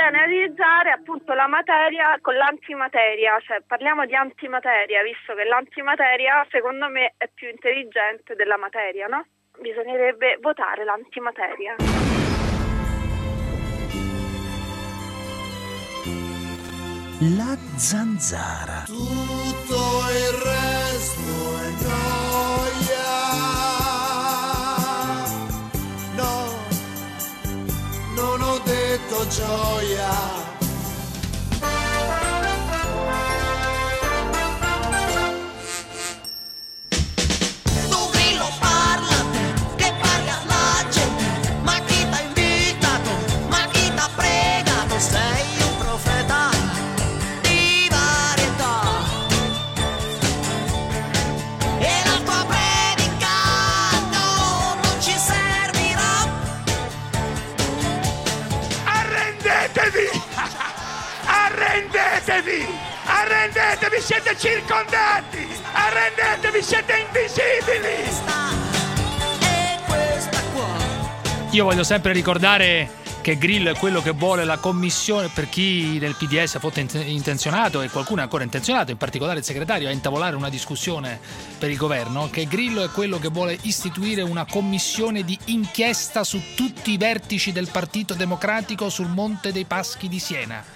bene analizzare appunto la materia con l'antimateria, cioè parliamo di antimateria, visto che l'antimateria secondo me è più intelligente della materia, no? Bisognerebbe votare l'antimateria. La zanzara. Tutto il resto è gioia. No, non ho detto gioia. Arrendetevi, siete circondati! Arrendetevi, siete invisibili! Io voglio sempre ricordare che Grillo è quello che vuole la commissione, per chi nel PDS fosse intenzionato e qualcuno è ancora intenzionato, in particolare il segretario, a intavolare una discussione per il governo, che Grillo è quello che vuole istituire una commissione di inchiesta su tutti i vertici del Partito Democratico sul Monte dei Paschi di Siena.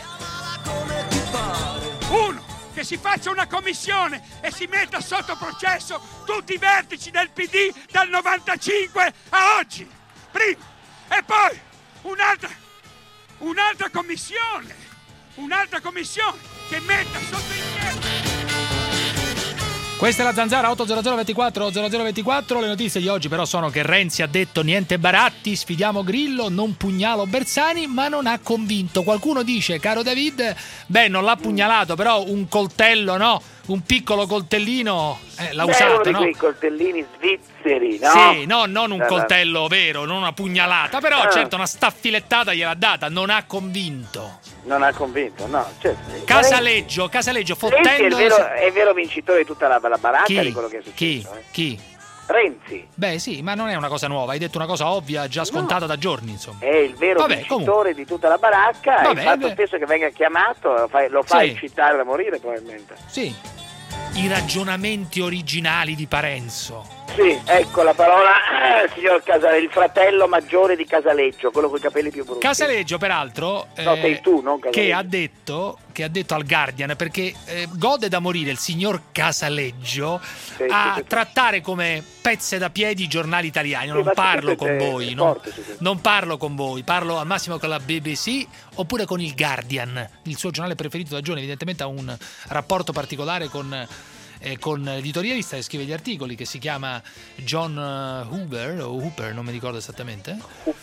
Uno, che si faccia una commissione e si metta sotto processo tutti i vertici del PD dal 95 a oggi. Primo. E poi un'altra commissione che metta sotto inchiesta. Questa è la Zanzara 80024 Le notizie di oggi però sono che Renzi ha detto niente baratti, sfidiamo Grillo, non pugnalo Bersani, ma non ha convinto. Qualcuno dice, caro David, non l'ha pugnalato, però un coltello, no? Un piccolo coltellino l'ha usato, uno di no? quei coltellini svizzeri, no? Sì, no, non un coltello vero, non una pugnalata, però certo una staffilettata gliel'ha data, non ha convinto. Non ha convinto, no, certo. Casaleggio, fottendo... È il vero vincitore di tutta la baracca di quello che è successo. Chi? Renzi. Beh sì, ma non è una cosa nuova, hai detto una cosa ovvia, già scontata da giorni, insomma. È il vero vincitore di tutta la baracca, il fatto stesso che venga chiamato lo fa eccitare da morire probabilmente. Sì, i ragionamenti originali di Parenzo. Sì, ecco la parola, signor Casaleggio, il fratello maggiore di Casaleggio, quello con i capelli più brutti. Casaleggio, peraltro, no, sei tu, non Casaleggio. che ha detto al Guardian, perché gode da morire il signor Casaleggio a trattare come pezze da piedi i giornali italiani. Non parlo con voi, non parlo con voi, parlo al massimo con la BBC oppure con il Guardian, il suo giornale preferito da giorni. Evidentemente ha un rapporto particolare con l'editorialista che scrive gli articoli, che si chiama John Hooper, non mi ricordo esattamente.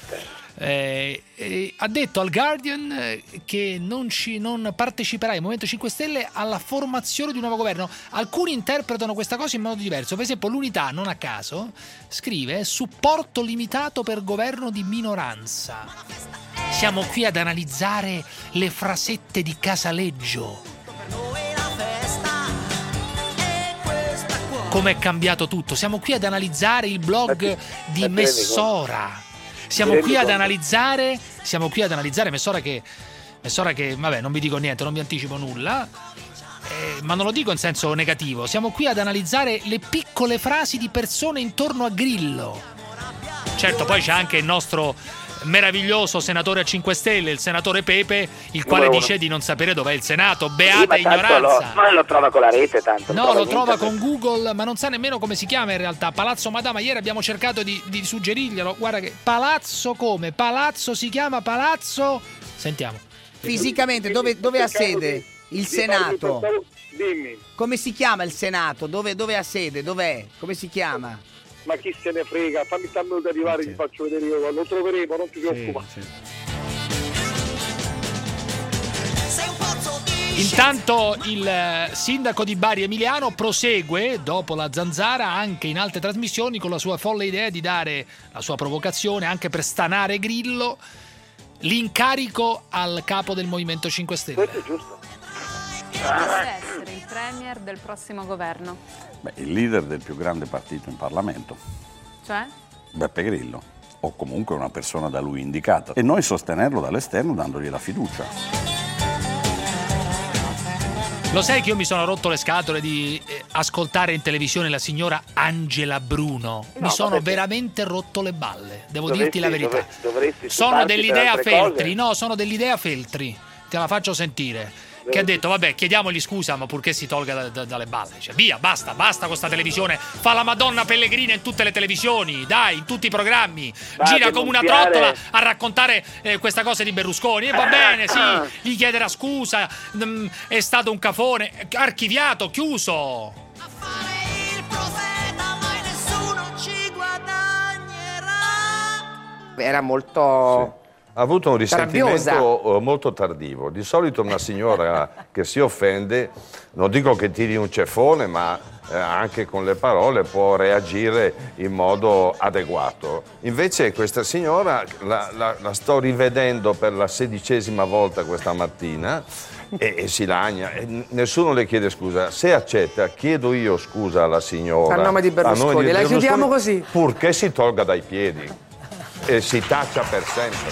Ha detto al Guardian che non parteciperà il Movimento 5 Stelle alla formazione di un nuovo governo. Alcuni interpretano questa cosa in modo diverso. Per esempio l'Unità, non a caso, scrive supporto limitato per governo di minoranza. Siamo qui ad analizzare le frasette di Casaleggio. Come è cambiato tutto. Siamo qui ad analizzare il blog di Messora. Siamo qui ad analizzare Messora che vabbè, non vi dico niente, non vi anticipo nulla, ma non lo dico in senso negativo. Siamo qui ad analizzare le piccole frasi di persone intorno a Grillo. Certo, poi c'è anche il nostro meraviglioso senatore a 5 Stelle, il senatore Pepe, il quale dice di non sapere dov'è il Senato. Beata ignoranza. Ma lo trova con la rete tanto. No, lo trova con Google, ma non sa nemmeno come si chiama in realtà. Palazzo Madama, ieri abbiamo cercato di suggerirglielo. Guarda che Palazzo si chiama Palazzo. Sentiamo. Fisicamente dove ha sede il Senato? Dimmi. Come si chiama il Senato? Dove ha sede? Dov'è? Come si chiama? Ma chi se ne frega, fammi tanto arrivare, ti faccio vedere io, lo troveremo, non ti preoccupare. Intanto il sindaco di Bari Emiliano prosegue, dopo la Zanzara, anche in altre trasmissioni con la sua folle idea di dare la sua provocazione, anche per stanare Grillo, l'incarico al capo del Movimento 5 Stelle. Questo è giusto. Chi potrebbe essere il premier del prossimo governo? Il leader del più grande partito in Parlamento. Cioè? Beppe Grillo. o comunque una persona da lui indicata, e noi sostenerlo dall'esterno dandogli la fiducia. Lo sai che io mi sono rotto le scatole di ascoltare in televisione la signora Angela Bruno? Mi sono veramente rotto le balle, devo dirti la verità. Sono dell'idea Feltri, no, sono dell'idea Feltri, te la faccio sentire. Che ha detto, vabbè, chiediamogli scusa, ma purché si tolga dalle balle. Cioè, via, basta con sta televisione. Fa la Madonna Pellegrina in tutte le televisioni, dai, in tutti i programmi. Gira come una trottola a raccontare questa cosa di Berlusconi. E va bene, sì, gli chiederà scusa, è stato un cafone, archiviato, chiuso. Era molto... Ha avuto un risentimento molto tardivo. Di solito una signora che si offende, non dico che tiri un ceffone, ma anche con le parole può reagire in modo adeguato. Invece questa signora la sto rivedendo per la 16ª volta questa mattina e si lagna. E nessuno le chiede scusa. Se accetta, chiedo io scusa alla signora. A nome di Berlusconi. La chiudiamo così. Purché si tolga dai piedi. E si taccia per sempre.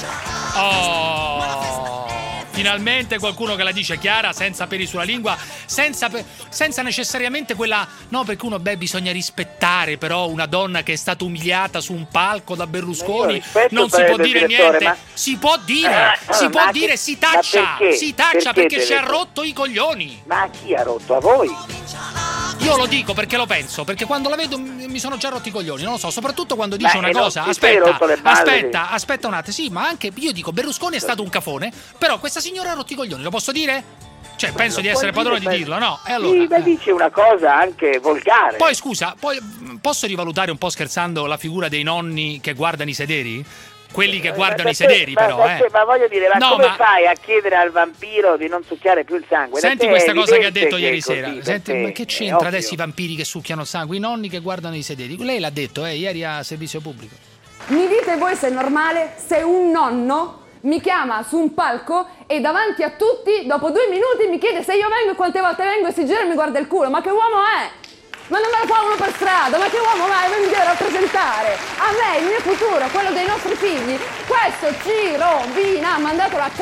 Oh, finalmente qualcuno che la dice chiara, senza peli sulla lingua, senza necessariamente quella... No, perché uno, bisogna rispettare però una donna che è stata umiliata su un palco da Berlusconi. Non si può dire niente. Si può dire, si taccia perché ci ha rotto i coglioni. Ma a chi ha rotto? A voi? Io lo dico perché lo penso, perché quando la vedo mi sono già rotti i coglioni, non lo so, soprattutto quando dice una cosa. Aspetta un attimo, sì, ma anche io dico Berlusconi è stato un cafone, però questa signora ha rotto i coglioni, lo posso dire? Cioè, penso di essere padrone di dirlo, no? E allora, sì, dice una cosa anche volgare. Poi scusa, posso rivalutare un po' scherzando la figura dei nonni che guardano i sederi? Quelli che guardano i sederi, però. Ma voglio dire, come fai a chiedere al vampiro di non succhiare più il sangue? Senti questa cosa che ha detto ieri sera. Senti, ma che c'entra adesso i vampiri che succhiano il sangue? I nonni che guardano i sederi. Lei l'ha detto, ieri a servizio pubblico. Mi dite voi se è normale se un nonno mi chiama su un palco e davanti a tutti, dopo 2 minuti, mi chiede se io vengo e quante volte vengo e si gira e mi guarda il culo. Ma che uomo è? Ma non me lo fa uno per strada, ma che uomo vai a venire a rappresentare? A me, il mio futuro, quello dei nostri figli, questo ci rovina, mandatelo a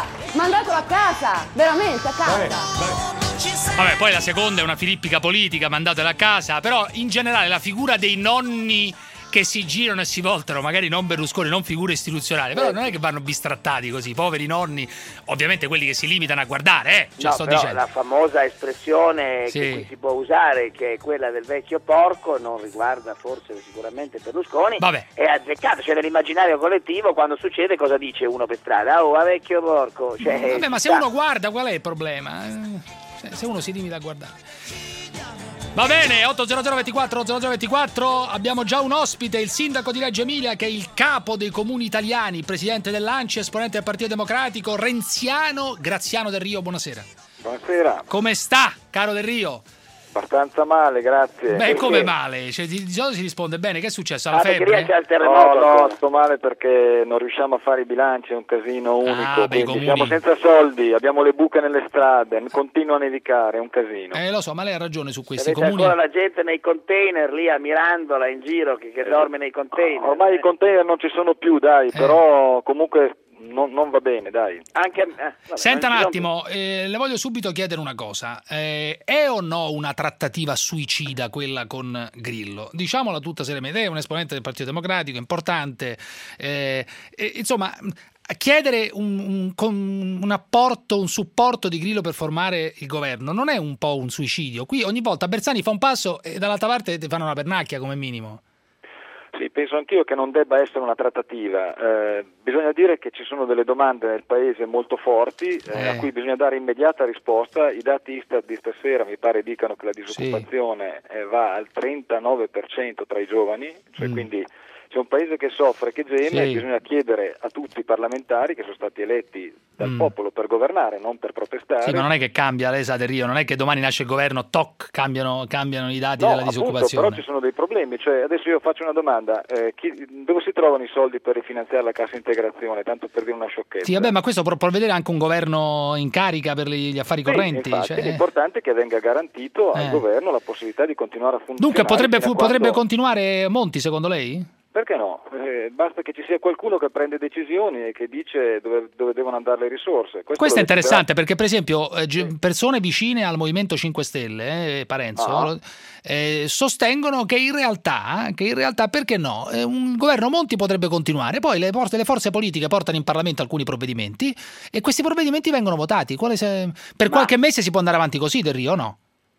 casa, veramente a casa. Vabbè, poi la seconda è una filippica politica, mandatela a casa, però in generale la figura dei nonni che si girano e si voltano, magari non Berlusconi, non figure istituzionali, però non è che vanno bistrattati così, poveri nonni, ovviamente quelli che si limitano a guardare, sto dicendo. La famosa espressione che qui si può usare, che è quella del vecchio porco, non riguarda forse sicuramente Berlusconi, è azzeccata, cioè nell'immaginario collettivo quando succede cosa dice uno per strada? Oh, a vecchio porco. Cioè, ma se uno guarda, qual è il problema? Se uno si limita a guardare. Va bene, 80024 abbiamo già un ospite, il sindaco di Reggio Emilia, che è il capo dei comuni italiani, presidente dell'ANCI, esponente del Partito Democratico, renziano, Graziano Del Rio. Buonasera. Buonasera. Come sta, caro Del Rio? Abbastanza male, grazie. Beh, come male? Cioè, di solito si risponde bene. Che è successo? Alla febbre? No, sto male perché non riusciamo a fare i bilanci, è un casino unico. Siamo senza soldi, abbiamo le buche nelle strade, continua a nevicare, è un casino. Lo so, ma lei ha ragione su questi comuni. C'è ancora la gente nei container lì a Mirandola in giro che dorme nei container. Ormai i container non ci sono più, dai, però comunque... Non va bene, dai. Senta un attimo, le voglio subito chiedere una cosa. È o no una trattativa suicida quella con Grillo? Diciamola tutta seriamente, è un esponente del Partito Democratico, importante. Insomma, chiedere un apporto, un supporto di Grillo per formare il governo non è un po' un suicidio? Qui ogni volta Bersani fa un passo e dall'altra parte ti fanno una pernacchia come minimo. Sì, penso anch'io che non debba essere una trattativa. Bisogna dire che ci sono delle domande nel Paese molto forti a cui bisogna dare immediata risposta. I dati Istat di stasera mi pare dicano che la disoccupazione va al 39% tra i giovani, cioè quindi c'è un Paese che soffre, che geme, e bisogna chiedere a tutti i parlamentari che sono stati eletti dal popolo per governare, non per protestare. Sì, ma non è che cambia, lei sa Del Rio, non è che domani nasce il governo, cambiano i dati della disoccupazione. Però ci sono dei problemi, cioè adesso io faccio una domanda, dove si trovano i soldi per rifinanziare la cassa integrazione, tanto per dire una sciocchezza? Sì, vabbè, ma questo può prevedere anche un governo in carica per gli affari correnti. Infatti, l'importante è che venga garantito al governo la possibilità di continuare a funzionare. Dunque potrebbe continuare Monti, secondo lei? Perché no? Basta che ci sia qualcuno che prende decisioni e che dice dove devono andare le risorse. Questo è interessante perché, per esempio, persone vicine al Movimento 5 Stelle, Parenzo, sostengono che in realtà, perché no? Un governo Monti potrebbe continuare, poi le forze politiche portano in Parlamento alcuni provvedimenti e questi provvedimenti vengono votati. Qualche mese si può andare avanti così, Del Rio, o no?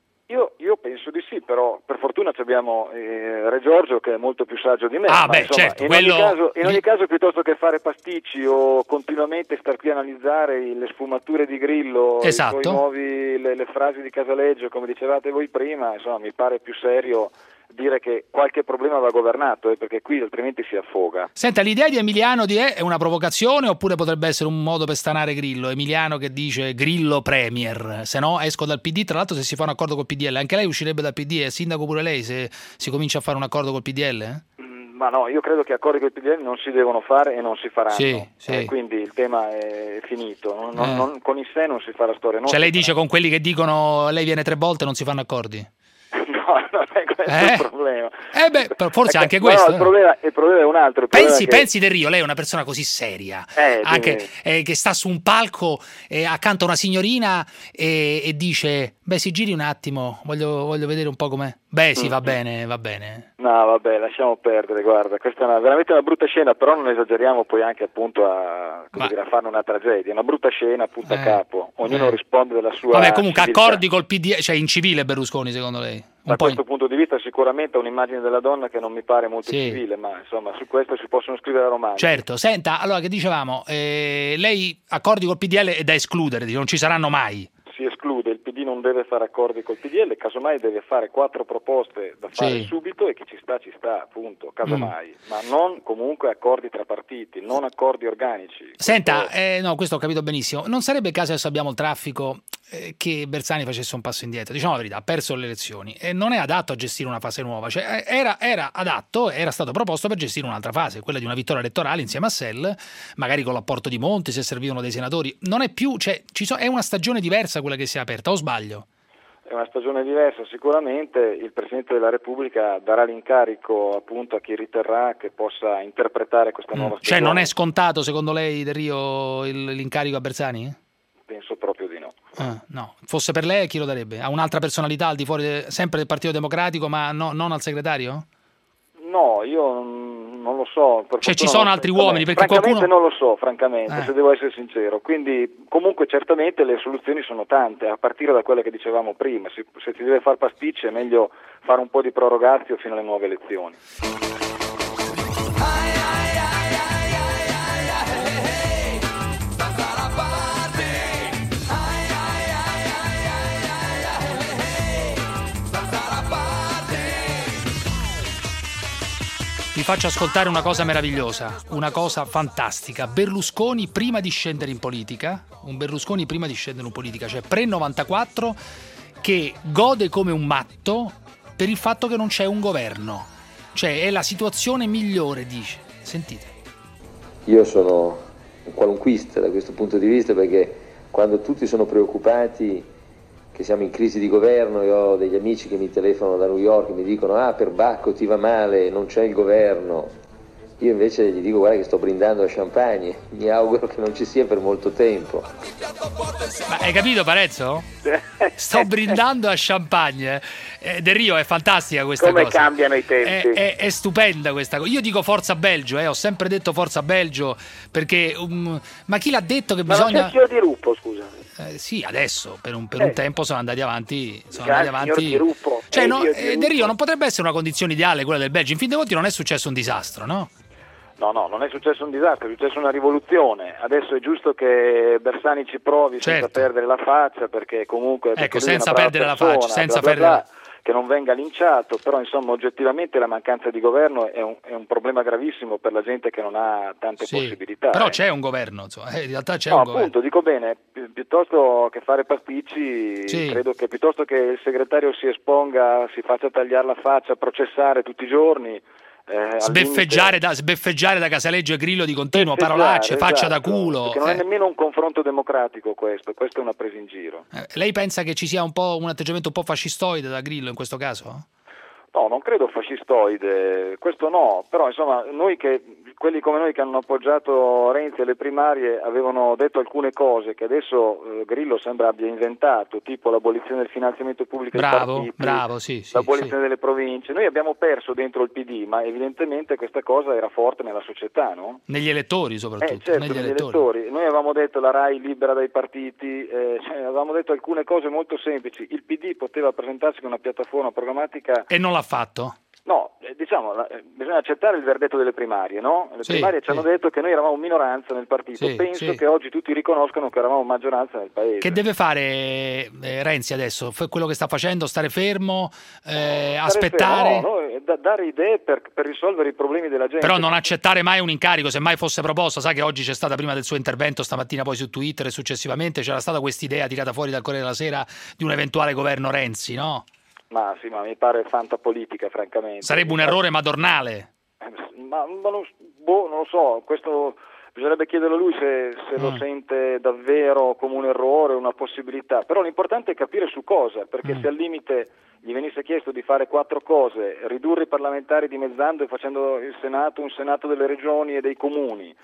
Io penso di sì, però per fortuna abbiamo Re Giorgio che è molto più saggio di me. Certo, in ogni caso, piuttosto che fare pasticci o continuamente star qui a analizzare le sfumature di Grillo, esatto, i suoi nuovi, le frasi di Casaleggio, come dicevate voi prima, insomma, mi pare più serio dire che qualche problema va governato, perché qui altrimenti si affoga. Senta, l'idea di Emiliano è una provocazione oppure potrebbe essere un modo per stanare Grillo? Emiliano che dice Grillo premier, se no esco dal PD. Tra l'altro, se si fa un accordo col PDL, anche lei uscirebbe dal PD, è sindaco pure lei se si comincia a fare un accordo col PDL? Ma no, io credo che accordi col PDL non si devono fare e non si faranno. Sì. Quindi il tema è finito. Con il sé non si fa la storia. Lei dice con quelli che dicono lei viene 3 volte non si fanno accordi? No, non è questo il problema. Forse anche questo. Il problema è un altro. Pensi Del Rio, lei è una persona così seria, che sta su un palco accanto a una signorina e dice, si giri un attimo, voglio vedere un po' com'è. Sì, va bene. No, vabbè, lasciamo perdere, guarda, questa è veramente una brutta scena, però non esageriamo poi anche appunto a farne una tragedia, una brutta scena, punta a capo, ognuno risponde della sua comunque civiltà. Accordi col PDL, cioè in civile Berlusconi secondo lei? Da questo punto di vista sicuramente ha un'immagine della donna che non mi pare molto civile, ma insomma su questo si possono scrivere romanzi. Certo, senta, allora che dicevamo, lei accordi col PDL è da escludere, non ci saranno mai. Si esclude, il PD non deve fare accordi col PDL, casomai deve fare 4 proposte da fare subito e chi ci sta, appunto, casomai, ma non comunque accordi tra partiti, non accordi organici. Senta, questo ho capito benissimo, non sarebbe caso adesso abbiamo il traffico che Bersani facesse un passo indietro, diciamo la verità, ha perso le elezioni e non è adatto a gestire una fase nuova, cioè era adatto, era stato proposto per gestire un'altra fase, quella di una vittoria elettorale insieme a Sell, magari con l'apporto di Monti se servivano dei senatori, non è più, è una stagione diversa quella che si è aperta, o sbaglio? È una stagione diversa, sicuramente il Presidente della Repubblica darà l'incarico appunto a chi riterrà che possa interpretare questa nuova stagione. Cioè non è scontato secondo lei, Del Rio, l'incarico a Bersani? Penso proprio di no. No, fosse per lei chi lo darebbe? A un'altra personalità al di fuori sempre del Partito Democratico, ma non al segretario? No, io non lo so. Ci sono altri uomini? Perché francamente non lo so, francamente, se devo essere sincero. Quindi comunque certamente le soluzioni sono tante, a partire da quelle che dicevamo prima. Se si deve fare pasticci è meglio fare un po' di prorogatio fino alle nuove elezioni. Vi faccio ascoltare una cosa meravigliosa, una cosa fantastica. Berlusconi prima di scendere in politica, cioè pre-94, che gode come un matto per il fatto che non c'è un governo. Cioè è la situazione migliore, dice. Sentite. Io sono un qualunquista da questo punto di vista, perché quando tutti sono preoccupati che siamo in crisi di governo, io ho degli amici che mi telefonano da New York e mi dicono per Bacco ti va male, non c'è il governo. Io invece gli dico guarda che sto brindando a champagne, mi auguro che non ci sia per molto tempo. Ma hai capito Parezzo? Sto brindando a champagne. Del Rio è fantastica questa cosa. Come cambiano i tempi. È stupenda questa cosa. Io dico forza Belgio, ho sempre detto forza Belgio, perché ma chi l'ha detto che bisogna... Ma non c'è il signor Di Rupo, scusa. Sì, adesso per un tempo sono andati avanti. Cioè, Del Rio non potrebbe essere una condizione ideale quella del Belgio. In fin dei conti non è successo un disastro, no? No, non è successo un disastro, è successa una rivoluzione. Adesso è giusto che Bersani ci provi senza perdere la faccia, perché comunque senza perdere la faccia, senza perdere che non venga linciato, però insomma oggettivamente la mancanza di governo è un problema gravissimo per la gente che non ha tante possibilità. Però c'è un governo, insomma, in realtà c'è un governo. Appunto, dico bene, piuttosto che fare pasticci, credo che piuttosto che il segretario si esponga, si faccia tagliare la faccia, processare tutti i giorni, sbeffeggiare da Casaleggio e Grillo di continuo, parolacce, faccia da culo. Perché non è nemmeno un confronto democratico questo è una presa in giro. Lei pensa che ci sia un atteggiamento un po' fascistoide da Grillo in questo caso? No, non credo fascistoide, questo no, però insomma quelli come noi che hanno appoggiato Renzi alle primarie avevano detto alcune cose che adesso Grillo sembra abbia inventato, tipo l'abolizione del finanziamento pubblico ai partiti, l'abolizione delle province. Noi abbiamo perso dentro il PD, ma evidentemente questa cosa era forte nella società, no? Negli elettori soprattutto. Certo, negli elettori. Noi avevamo detto la RAI libera dai partiti, avevamo detto alcune cose molto semplici. Il PD poteva presentarsi con una piattaforma programmatica... E non l'ha fatto? No, bisogna accettare il verdetto delle primarie, no? Le primarie ci hanno detto che noi eravamo minoranza nel partito. Penso che oggi tutti riconoscoano che eravamo maggioranza nel paese. Che deve fare Renzi adesso? Quello che sta facendo? Stare fermo? Aspettare? No, dare idee per risolvere i problemi della gente. Però non accettare mai un incarico, se mai fosse proposto. Sai che oggi c'è stata, prima del suo intervento stamattina poi su Twitter e successivamente, c'era stata questa idea tirata fuori dal Corriere della Sera di un eventuale governo Renzi, no? Ma mi pare fantapolitica, francamente. Sarebbe un errore madornale. Non lo so, questo bisognerebbe chiederlo a lui se lo sente davvero come un errore, una possibilità. Però l'importante è capire su cosa, perché se al limite gli venisse chiesto di fare 4 cose: ridurre i parlamentari dimezzando e facendo il Senato un Senato delle regioni e dei comuni,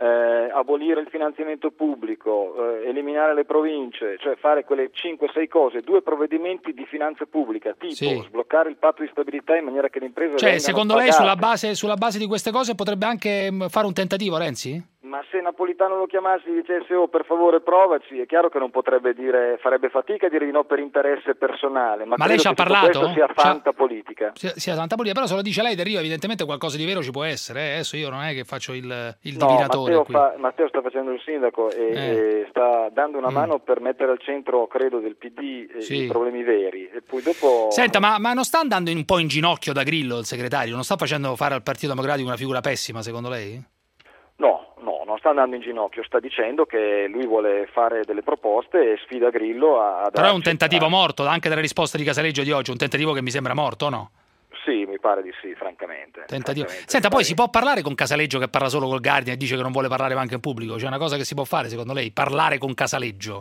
abolire il finanziamento pubblico, eliminare le province, cioè fare quelle 5-6 cose, 2 provvedimenti di finanza pubblica, tipo sbloccare il patto di stabilità in maniera che le imprese vengano secondo pagate. Lei sulla base di queste cose potrebbe anche fare un tentativo Renzi? Ma se Napolitano lo chiamasse e dicesse per favore provaci, è chiaro che non potrebbe dire, farebbe fatica a dire di no per interesse personale, ma lei ci ha parlato? Questo sia fantapolitica. Sia fantapolitica, però se lo dice lei Del Rio evidentemente qualcosa di vero ci può essere, adesso io non è che faccio il divinatore. Matteo sta facendo il sindaco e sta dando una mano per mettere al centro, credo, del PD i problemi veri, e poi dopo... Senta, ma non sta andando un po' in ginocchio da Grillo il segretario? Non sta facendo fare al Partito Democratico una figura pessima secondo lei? No, non sta andando in ginocchio, sta dicendo che lui vuole fare delle proposte e sfida Grillo a Però è un tentativo morto, anche dalle risposte di Casaleggio di oggi, un tentativo che mi sembra morto, o no? Sì, mi pare di sì, francamente. Senta, poi si può parlare con Casaleggio che parla solo col Guardian e dice che non vuole parlare anche in pubblico? C'è una cosa che si può fare secondo lei, parlare con Casaleggio?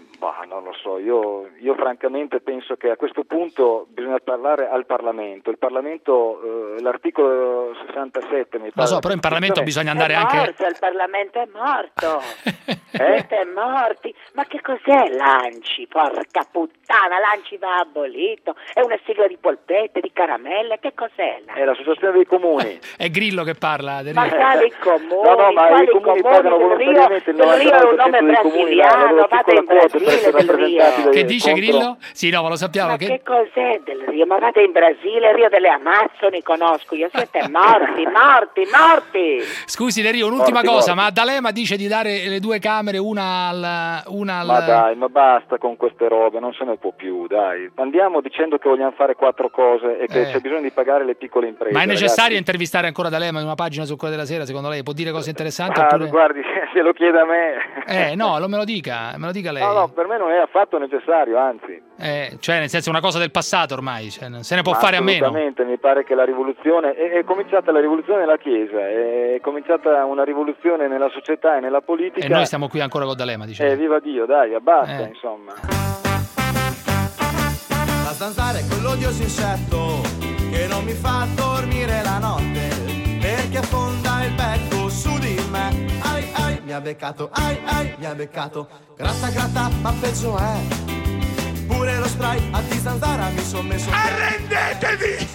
Non lo so, io francamente penso che a questo punto bisogna parlare al Parlamento. Il Parlamento, l'articolo 67 mi pare... Lo so, però in Parlamento bisogna andare anche... Il Parlamento è morto, siete morti. Ma che cos'è l'ANCI? Porca puttana, l'ANCI va abolito, è una sigla di polpette, di caramelle, che cos'è l'ANCI? È l'associazione dei comuni. È Grillo che parla. Ma quali comuni? No, ma i comuni pagano volontariamente il 99% è un nome brasiliano, vado in Brasile. Del Rio. Che dice Grillo? Sì, no, ma lo sappiamo. Ma che cos'è del Rio? Ma vado in Brasile, il Rio delle Amazzoni conosco io, siete morti. Scusi Del Rio, un'ultima cosa, ma D'Alema dice di dare le 2 camere, una al... Ma dai, ma basta con queste robe, non se ne può più, dai. Andiamo dicendo che vogliamo fare 4 cose e che c'è bisogno di pagare le piccole imprese. Ma è necessario intervistare ancora D'Alema in una pagina sul Corriere della Sera, secondo lei? Può dire cose interessanti? Oppure... Guardi, se lo chiede a me... no, me lo dica lei. No, per me non è affatto necessario, anzi. Cioè, nel senso, è una cosa del passato ormai, se ne può fare a meno. Assolutamente, mi pare che la rivoluzione è cominciata la rivoluzione nella Chiesa, è cominciata una rivoluzione nella società e nella politica. E noi stiamo qui ancora con D'Alema, diciamo. Viva Dio, dai, abbassa, insomma. La zanzara è quell'odioso insetto che non mi fa dormire la notte, perché affonda il becco su di me. Ai, mi ha beccato, mi ha beccato. Gratta, ma peggio è. Pure lo spray a di zanzara mi son messo. Arrendetevi!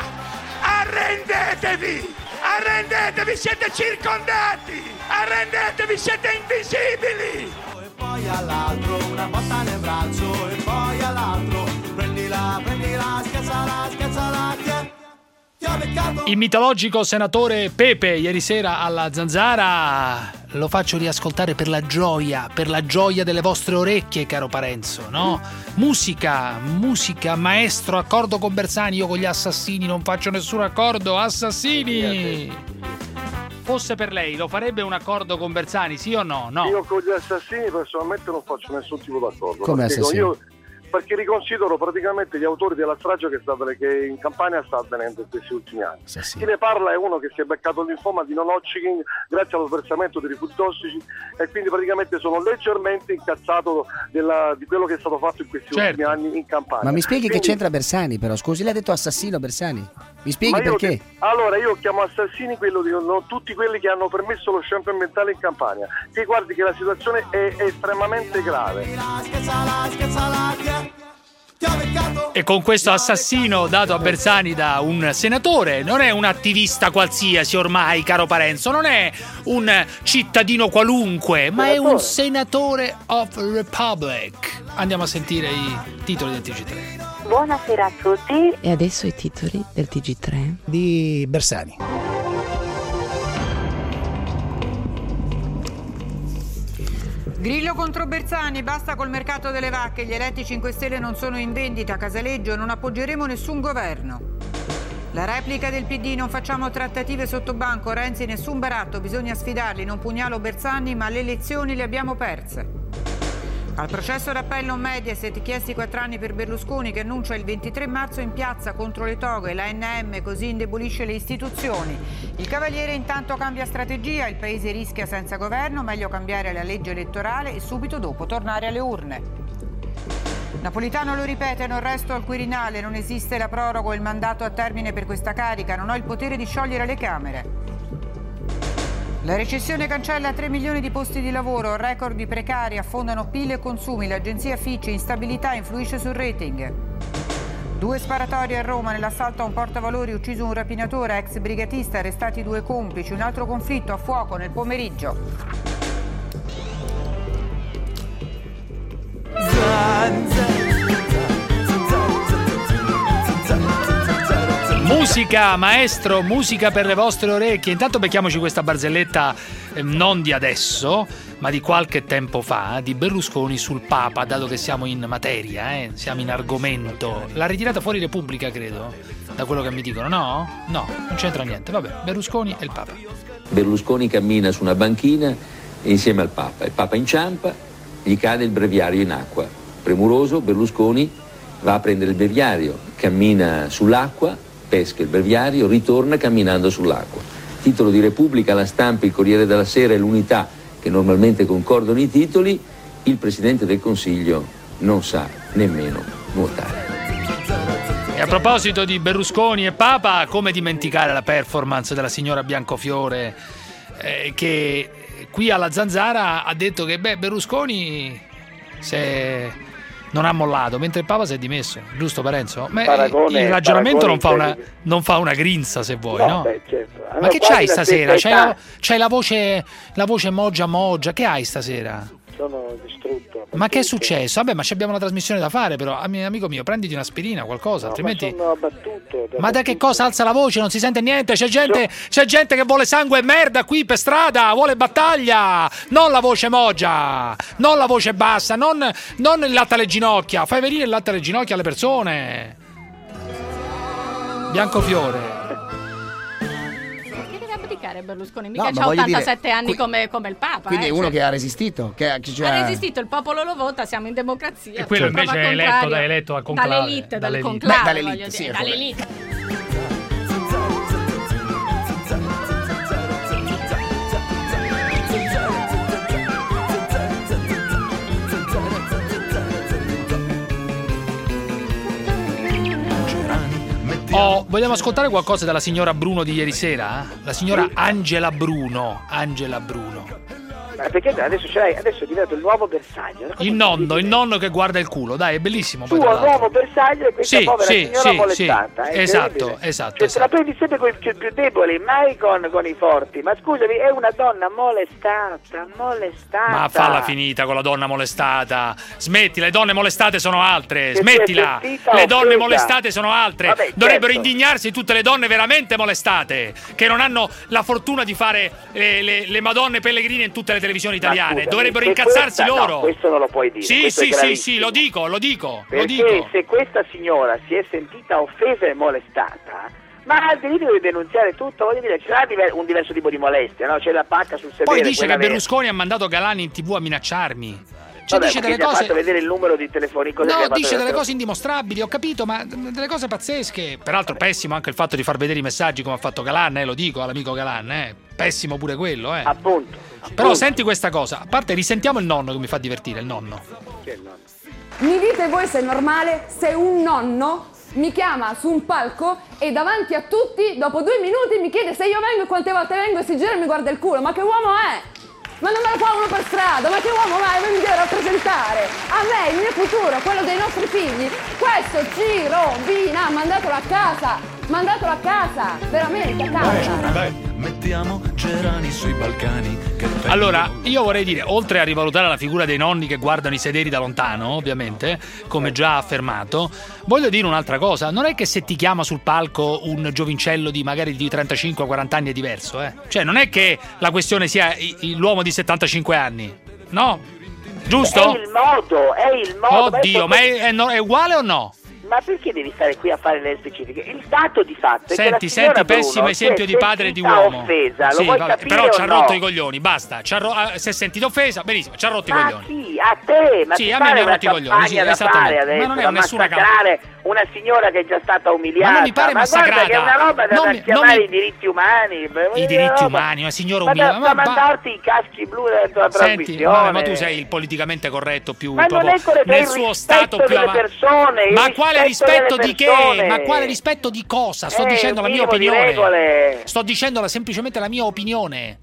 Arrendetevi, siete circondati! Arrendetevi, siete invisibili! E poi all'altro una botta nel braccio, e poi all'altro prendila, schiazzala, ti ha beccato. Il mitologico senatore Pepe ieri sera alla Zanzara lo faccio riascoltare per la gioia delle vostre orecchie, caro Parenzo, no? Musica, maestro, accordo con Bersani. Io con gli assassini non faccio nessun accordo, assassini! Fosse per lei, lo farebbe un accordo con Bersani, sì o no? No. Io con gli assassini personalmente non faccio nessun tipo d'accordo. Come assassini? perché riconsidero praticamente gli autori della strage che in Campania sta avvenendo in questi ultimi anni. Chi ne parla è uno che si è beccato il linfoma di non-Hodgkin grazie allo sversamento di rifiuti tossici, e quindi praticamente sono leggermente incazzato di quello che è stato fatto in questi ultimi anni in Campania. Ma mi spieghi che c'entra Bersani però? Scusi, lei ha detto assassino Bersani? Mi spieghi perché? Allora io chiamo assassini tutti quelli che hanno permesso lo shampoo mentale in Campania, che guardi che la situazione è estremamente grave. E con questo assassino dato a Bersani da un senatore, non è un attivista qualsiasi ormai, caro Parenzo, non è un cittadino qualunque, ma è un senatore of Republic. Andiamo a sentire i titoli del TG3. Buonasera a tutti. E adesso i titoli del TG3 di Bersani. Grillo contro Bersani, basta col mercato delle vacche, gli eletti 5 Stelle non sono in vendita, Casaleggio, non appoggeremo nessun governo. La replica del PD, non facciamo trattative sotto banco, Renzi nessun baratto, bisogna sfidarli, non pugnalo Bersani, ma le elezioni le abbiamo perse. Al processo d'appello Mediaset, chiesti 4 anni per Berlusconi che annuncia il 23 marzo in piazza contro le toghe, l'ANM così indebolisce le istituzioni. Il Cavaliere intanto cambia strategia, il paese rischia senza governo, meglio cambiare la legge elettorale e subito dopo tornare alle urne. Napolitano lo ripete, non resto al Quirinale, non esiste la proroga o il mandato a termine per questa carica, non ho il potere di sciogliere le Camere. La recessione cancella 3 milioni di posti di lavoro, record di precari, affondano PIL e consumi, l'agenzia Fitch, instabilità influisce sul rating. 2 sparatori a Roma, nell'assalto a un portavalori ucciso un rapinatore, ex brigatista, arrestati 2 complici, un altro conflitto a fuoco nel pomeriggio. Musica, maestro, musica per le vostre orecchie. Intanto becchiamoci questa barzelletta non di adesso, ma di qualche tempo fa, di Berlusconi sul Papa, dato che siamo in materia, siamo in argomento. L'ha ritirata fuori Repubblica, credo, da quello che mi dicono, no? No, non c'entra niente. Vabbè, Berlusconi e il Papa. Berlusconi cammina su una banchina insieme al Papa. Il Papa inciampa, gli cade il breviario in acqua. Premuroso, Berlusconi va a prendere il breviario, cammina sull'acqua, pesca il breviario, ritorna camminando sull'acqua. Titolo di Repubblica, La Stampa, il Corriere della Sera e l'Unità, che normalmente concordano i titoli, il Presidente del Consiglio non sa nemmeno nuotare. E a proposito di Berlusconi e Papa, come dimenticare la performance della signora Biancofiore, che qui alla Zanzara ha detto che Berlusconi non ha mollato, mentre il Papa si è dimesso, giusto Parenzo? Il ragionamento non fa una grinza, se vuoi, no? Beh, certo. Ma che c'hai stasera? C'hai la voce moggia, che hai stasera? Sono distrutto. Ma che è successo? Vabbè, ma abbiamo una trasmissione da fare, però, amico mio, prenditi un'aspirina, qualcosa, altrimenti... Ma sono abbattuto. Ma da che cosa alza la voce? Non si sente niente, c'è gente che vuole sangue e merda qui per strada, vuole battaglia, non la voce moggia, non la voce bassa, non il latte alle ginocchia, fai venire il latte alle ginocchia alle persone. Biancofiore. Berlusconi mica c'ha 87 anni come il Papa. Quindi è uno che ha resistito, ha resistito, il popolo lo vota, siamo in democrazia. E quello invece è eletto al conclave. Dall'elite, dal conclave. Dall'elite, sì, dall'elite. Vogliamo ascoltare qualcosa dalla signora Bruno di ieri sera? La signora Angela Bruno. Ma perché adesso è diventato il nuovo bersaglio. Il nonno che guarda il culo, dai, è bellissimo. Poi, nuovo bersaglio e questa povera signora molestata. Esatto. Cioè, la prendi sempre con i più deboli, mai con i forti. Ma scusami, è una donna molestata. Ma falla finita con la donna molestata. Smettila, le donne molestate sono altre. Smettila. Le donne molestate sono altre. Vabbè, dovrebbero indignarsi tutte le donne veramente molestate, che non hanno la fortuna di fare le madonne pellegrine in tutte le televisioni italiane. Dovrebbero incazzarsi loro. No, questo non lo puoi dire. Sì, lo dico. Perché se questa signora si è sentita offesa e molestata, ma ha il diritto di denunziare tutto, voglio dire, c'è un diverso tipo di molestia, no? C'è la pacca sul sedere. Poi dice che Berlusconi ha mandato Galan in TV a minacciarmi. Cioè, dice delle cose... fatto vedere il numero di telefoni. No, dice delle cose indimostrabili, ho capito, ma delle cose pazzesche. Peraltro pessimo anche il fatto di far vedere i messaggi come ha fatto Galan, lo dico all'amico Galan, pessimo pure quello, Appunto. Però senti questa cosa, a parte risentiamo il nonno che mi fa divertire, il nonno. Mi dite voi se è normale se un nonno mi chiama su un palco e davanti a tutti, dopo 2 minuti, mi chiede se io vengo e quante volte vengo e si gira e mi guarda il culo. Ma che uomo è? Ma non me lo fa uno per strada, ma che uomo è? Mi deve rappresentare a me, il mio futuro, quello dei nostri figli. Questo ci rovina, mandatelo a casa, veramente a casa. Mettiamo gerani sui Balcani. Allora, io vorrei dire, oltre a rivalutare la figura dei nonni che guardano i sederi da lontano, ovviamente, come già affermato, voglio dire un'altra cosa. Non è che se ti chiama sul palco un giovincello di magari di 35-40 anni è diverso, Cioè, non è che la questione sia l'uomo di 75 anni, no? Giusto? È il modo. Oddio, ma è uguale o no? Ma perché devi stare qui a fare le specifiche? Il dato di fatto è che la senti, signora pessimo Bruno esempio di padre e di sentita uomo. Offesa, sì, lo vuoi vabbè, capire però ci ha no? rotto i coglioni, basta. Si è sentito offesa, benissimo, ci ha rotto i coglioni. Sì, a te, ma sì, ti a me mi ha una rotto i coglioni, sì, campagna da fare adesso, ma non è da nessuna massacrare una signora che è già stata umiliata. Ma non mi pare massacrata. Guarda che è una roba da chiamare i diritti umani. I diritti umani, una signora umiliata. Ma mandarti i caschi blu della tua trasmissione. Ma tu sei il politicamente corretto più ma proprio nel suo stato più avanti. Ma quale rispetto di che? Ma quale rispetto di cosa? Sto dicendo la mia opinione. Sto dicendo semplicemente la mia opinione.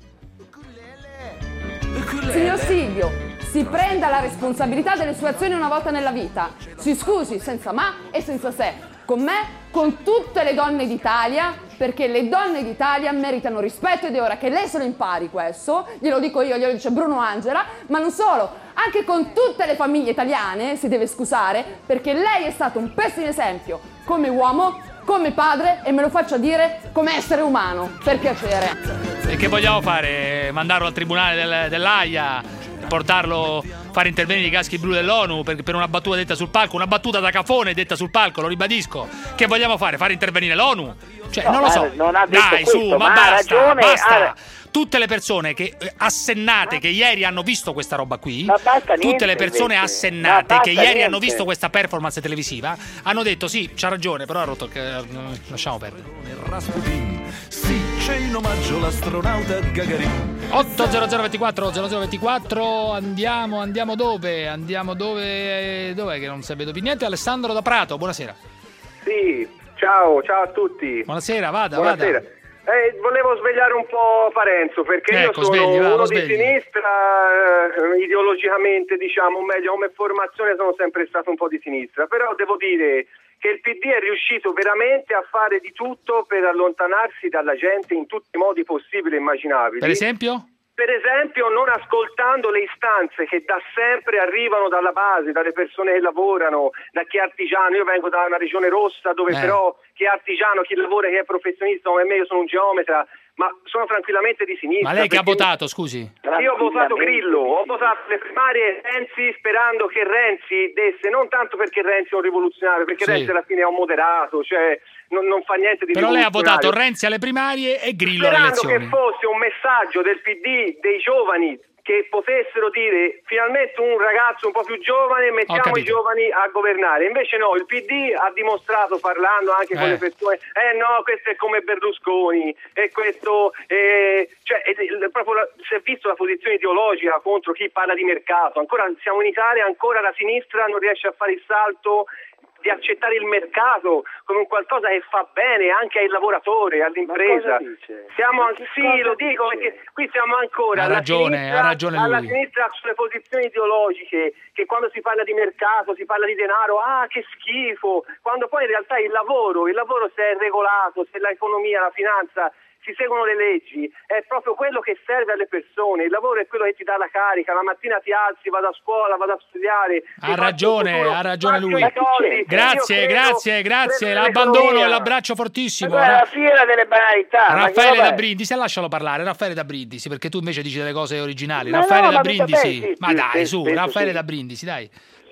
Signor Silvio, si prenda la responsabilità delle sue azioni una volta nella vita. Si scusi senza ma e senza se. Con me, con tutte le donne d'Italia, perché le donne d'Italia meritano rispetto ed è ora che lei se lo impari questo. Glielo dico io, glielo dice Bruno Angela, ma non solo, anche con tutte le famiglie italiane si deve scusare perché lei è stato un pessimo esempio come uomo, come padre e me lo faccia dire come essere umano, per piacere. E che vogliamo fare? Mandarlo al tribunale dell'Aia? Portarlo, fare intervenire i caschi blu dell'ONU per una battuta detta sul palco, una battuta da cafone detta sul palco, lo ribadisco. Che vogliamo fare? Fare intervenire l'ONU? Cioè, no, non lo so. Non ha detto dai, questo, su, ma basta, ragione, basta. Tutte le persone che assennate che ieri hanno visto questa roba qui, tutte le persone assennate che ieri hanno visto questa performance televisiva, hanno detto sì, c'ha ragione, però ha rotto lasciamo perdere. Sì, c'è in omaggio l'astronauta Gagarin. 80024 andiamo dove? Dov'è che non si vede più niente? Alessandro da Prato, buonasera. Sì, ciao a tutti. Buonasera, vada. Volevo svegliare un po' Parenzo perché io sono uno di sinistra, ideologicamente diciamo, meglio come formazione sono sempre stato un po' di sinistra, però devo dire che il PD è riuscito veramente a fare di tutto per allontanarsi dalla gente in tutti i modi possibili e immaginabili. Per esempio? Per esempio non ascoltando le istanze che da sempre arrivano dalla base, dalle persone che lavorano, da chi è artigiano. Io vengo da una regione rossa dove però chi è artigiano, chi lavora, chi è professionista come me, io sono un geometra, ma sono tranquillamente di sinistra. Ma lei che ha votato, scusi? Io ho votato Grillo, ho votato le primarie Renzi sperando che Renzi desse, non tanto perché Renzi è un rivoluzionario, perché sì. Renzi alla fine è un moderato, cioè non fa niente di però lei ha votato Renzi alle primarie e Grillo alle elezioni. Sperando che fosse un messaggio del PD, dei giovani, che potessero dire finalmente un ragazzo un po' più giovane, mettiamo i giovani a governare. Invece no, il PD ha dimostrato, parlando anche con le persone, no, questo è come Berlusconi, e questo proprio si è visto la posizione ideologica contro chi parla di mercato. Ancora siamo in Italia, ancora la sinistra non riesce a fare il salto di accettare il mercato come un qualcosa che fa bene anche al lavoratore, all'impresa. Lo dico perché qui siamo ancora alla sinistra sulle posizioni ideologiche, che quando si parla di mercato, si parla di denaro, che schifo, quando poi in realtà il lavoro se è regolato, se l'economia, la finanza si seguono le leggi, è proprio quello che serve alle persone. Il lavoro è quello che ti dà la carica, la mattina ti alzi, vado a scuola, vado a studiare. Ha ragione lui. Grazie, l'abbandono e l'abbraccio fortissimo. La fiera delle banalità. Raffaele da Brindisi, lascialo parlare, Raffaele da Brindisi, perché tu invece dici delle cose originali. Raffaele da Brindisi, ma dai, su, Raffaele da Brindisi, dai.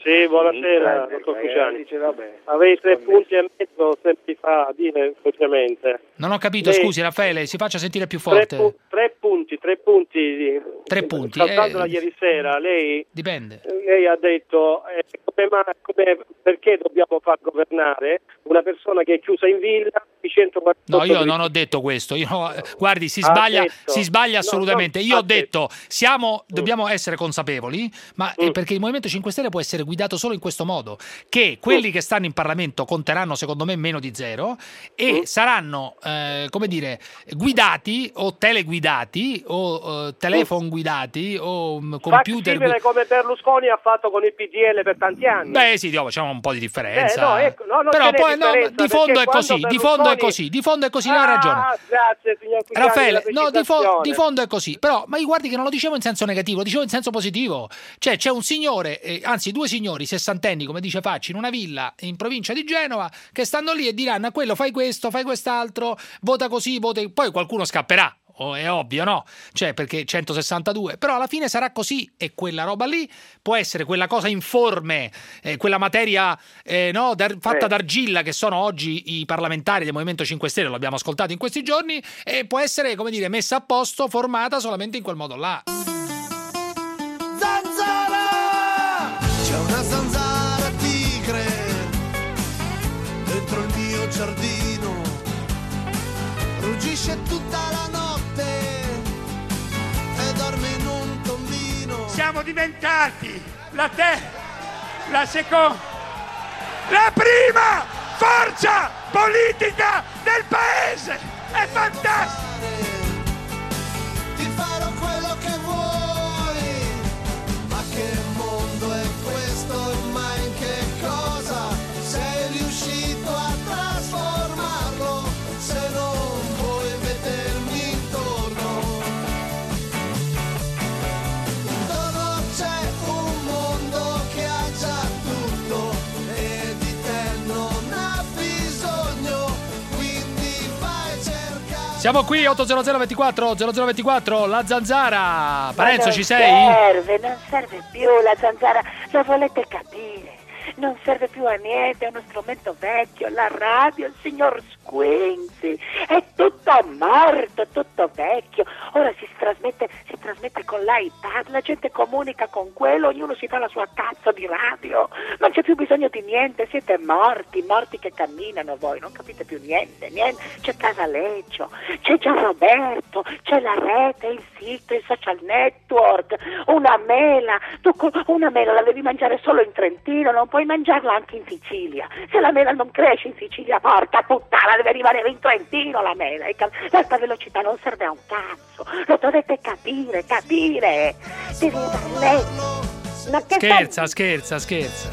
Sì, buonasera, dottor Cruciani. Avevi 3 punti e mezzo, se mi fa dire velocemente. Non ho capito, scusi Raffaele, si faccia sentire più forte. 3 punti. 3 punti. Saltando da ieri sera, lei ha detto perché dobbiamo far governare una persona che è chiusa in villa di 148. No, io non ho detto questo. Guardi, si sbaglia assolutamente. Io ho detto dobbiamo essere consapevoli, ma perché il Movimento 5 Stelle può essere guidato solo in questo modo, che quelli che stanno in Parlamento conteranno secondo me meno di 0 e saranno guidati o teleguidati o telephone guidati o computer simile come Berlusconi ha fatto con il PDL per tanti anni. Beh sì, c'è un po' di differenza. Però poi di fondo è così, di fondo è così, lei ha ragione. Grazie, signor Cruciani, Raffaele, di fondo è così. Però ma guardi che non lo dicevo in senso negativo, lo dicevo in senso positivo. Cioè c'è un signore, anzi 2 signori sessantenni, come dice Facci, in una villa in provincia di Genova, che stanno lì e diranno a quello fai questo, fai quest'altro, vota così, poi qualcuno scapperà. È ovvio, no? Cioè, perché 162, però alla fine sarà così e quella roba lì può essere quella cosa informe, quella materia fatta d'argilla che sono oggi i parlamentari del Movimento 5 Stelle, lo abbiamo ascoltato in questi giorni, e può essere, messa a posto, formata solamente in quel modo là. Zanzara! C'è una zanzara tigre dentro il mio giardino, ruggisce tutta la notte e dorme in un tombino. Siamo diventati la prima forza politica del paese. È fantastico. Ti farò quello che vuoi, ma che mondo è questo? Ma in che cosa sei riuscito a trasformarlo? Se non vuoi vedermi intorno, dove c'è un mondo che ha già tutto e di te non ha bisogno, quindi vai cercare. Siamo qui 800 24 0024, la zanzara. Parenzo, ci sei? Non serve più la zanzara, lo volete capire? Non serve più a niente, è uno strumento vecchio, la radio, il signor Squinzi, è tutto morto, tutto vecchio. Ora si trasmette con l'iPad, la gente comunica con quello, ognuno si fa la sua cazzo di radio, non c'è più bisogno di niente, siete morti che camminano voi, non capite più niente. C'è Casaleggio, c'è Gianroberto, c'è la rete, il sito, il social network, una mela, tu una mela la devi mangiare solo in Trentino, non puoi mangiarla anche in Sicilia. Se la mela non cresce in Sicilia, porca puttana, deve rimanere in Trentino la mela. L'alta velocità non serve a un cazzo, lo dovete capire. Devi andare Scherza.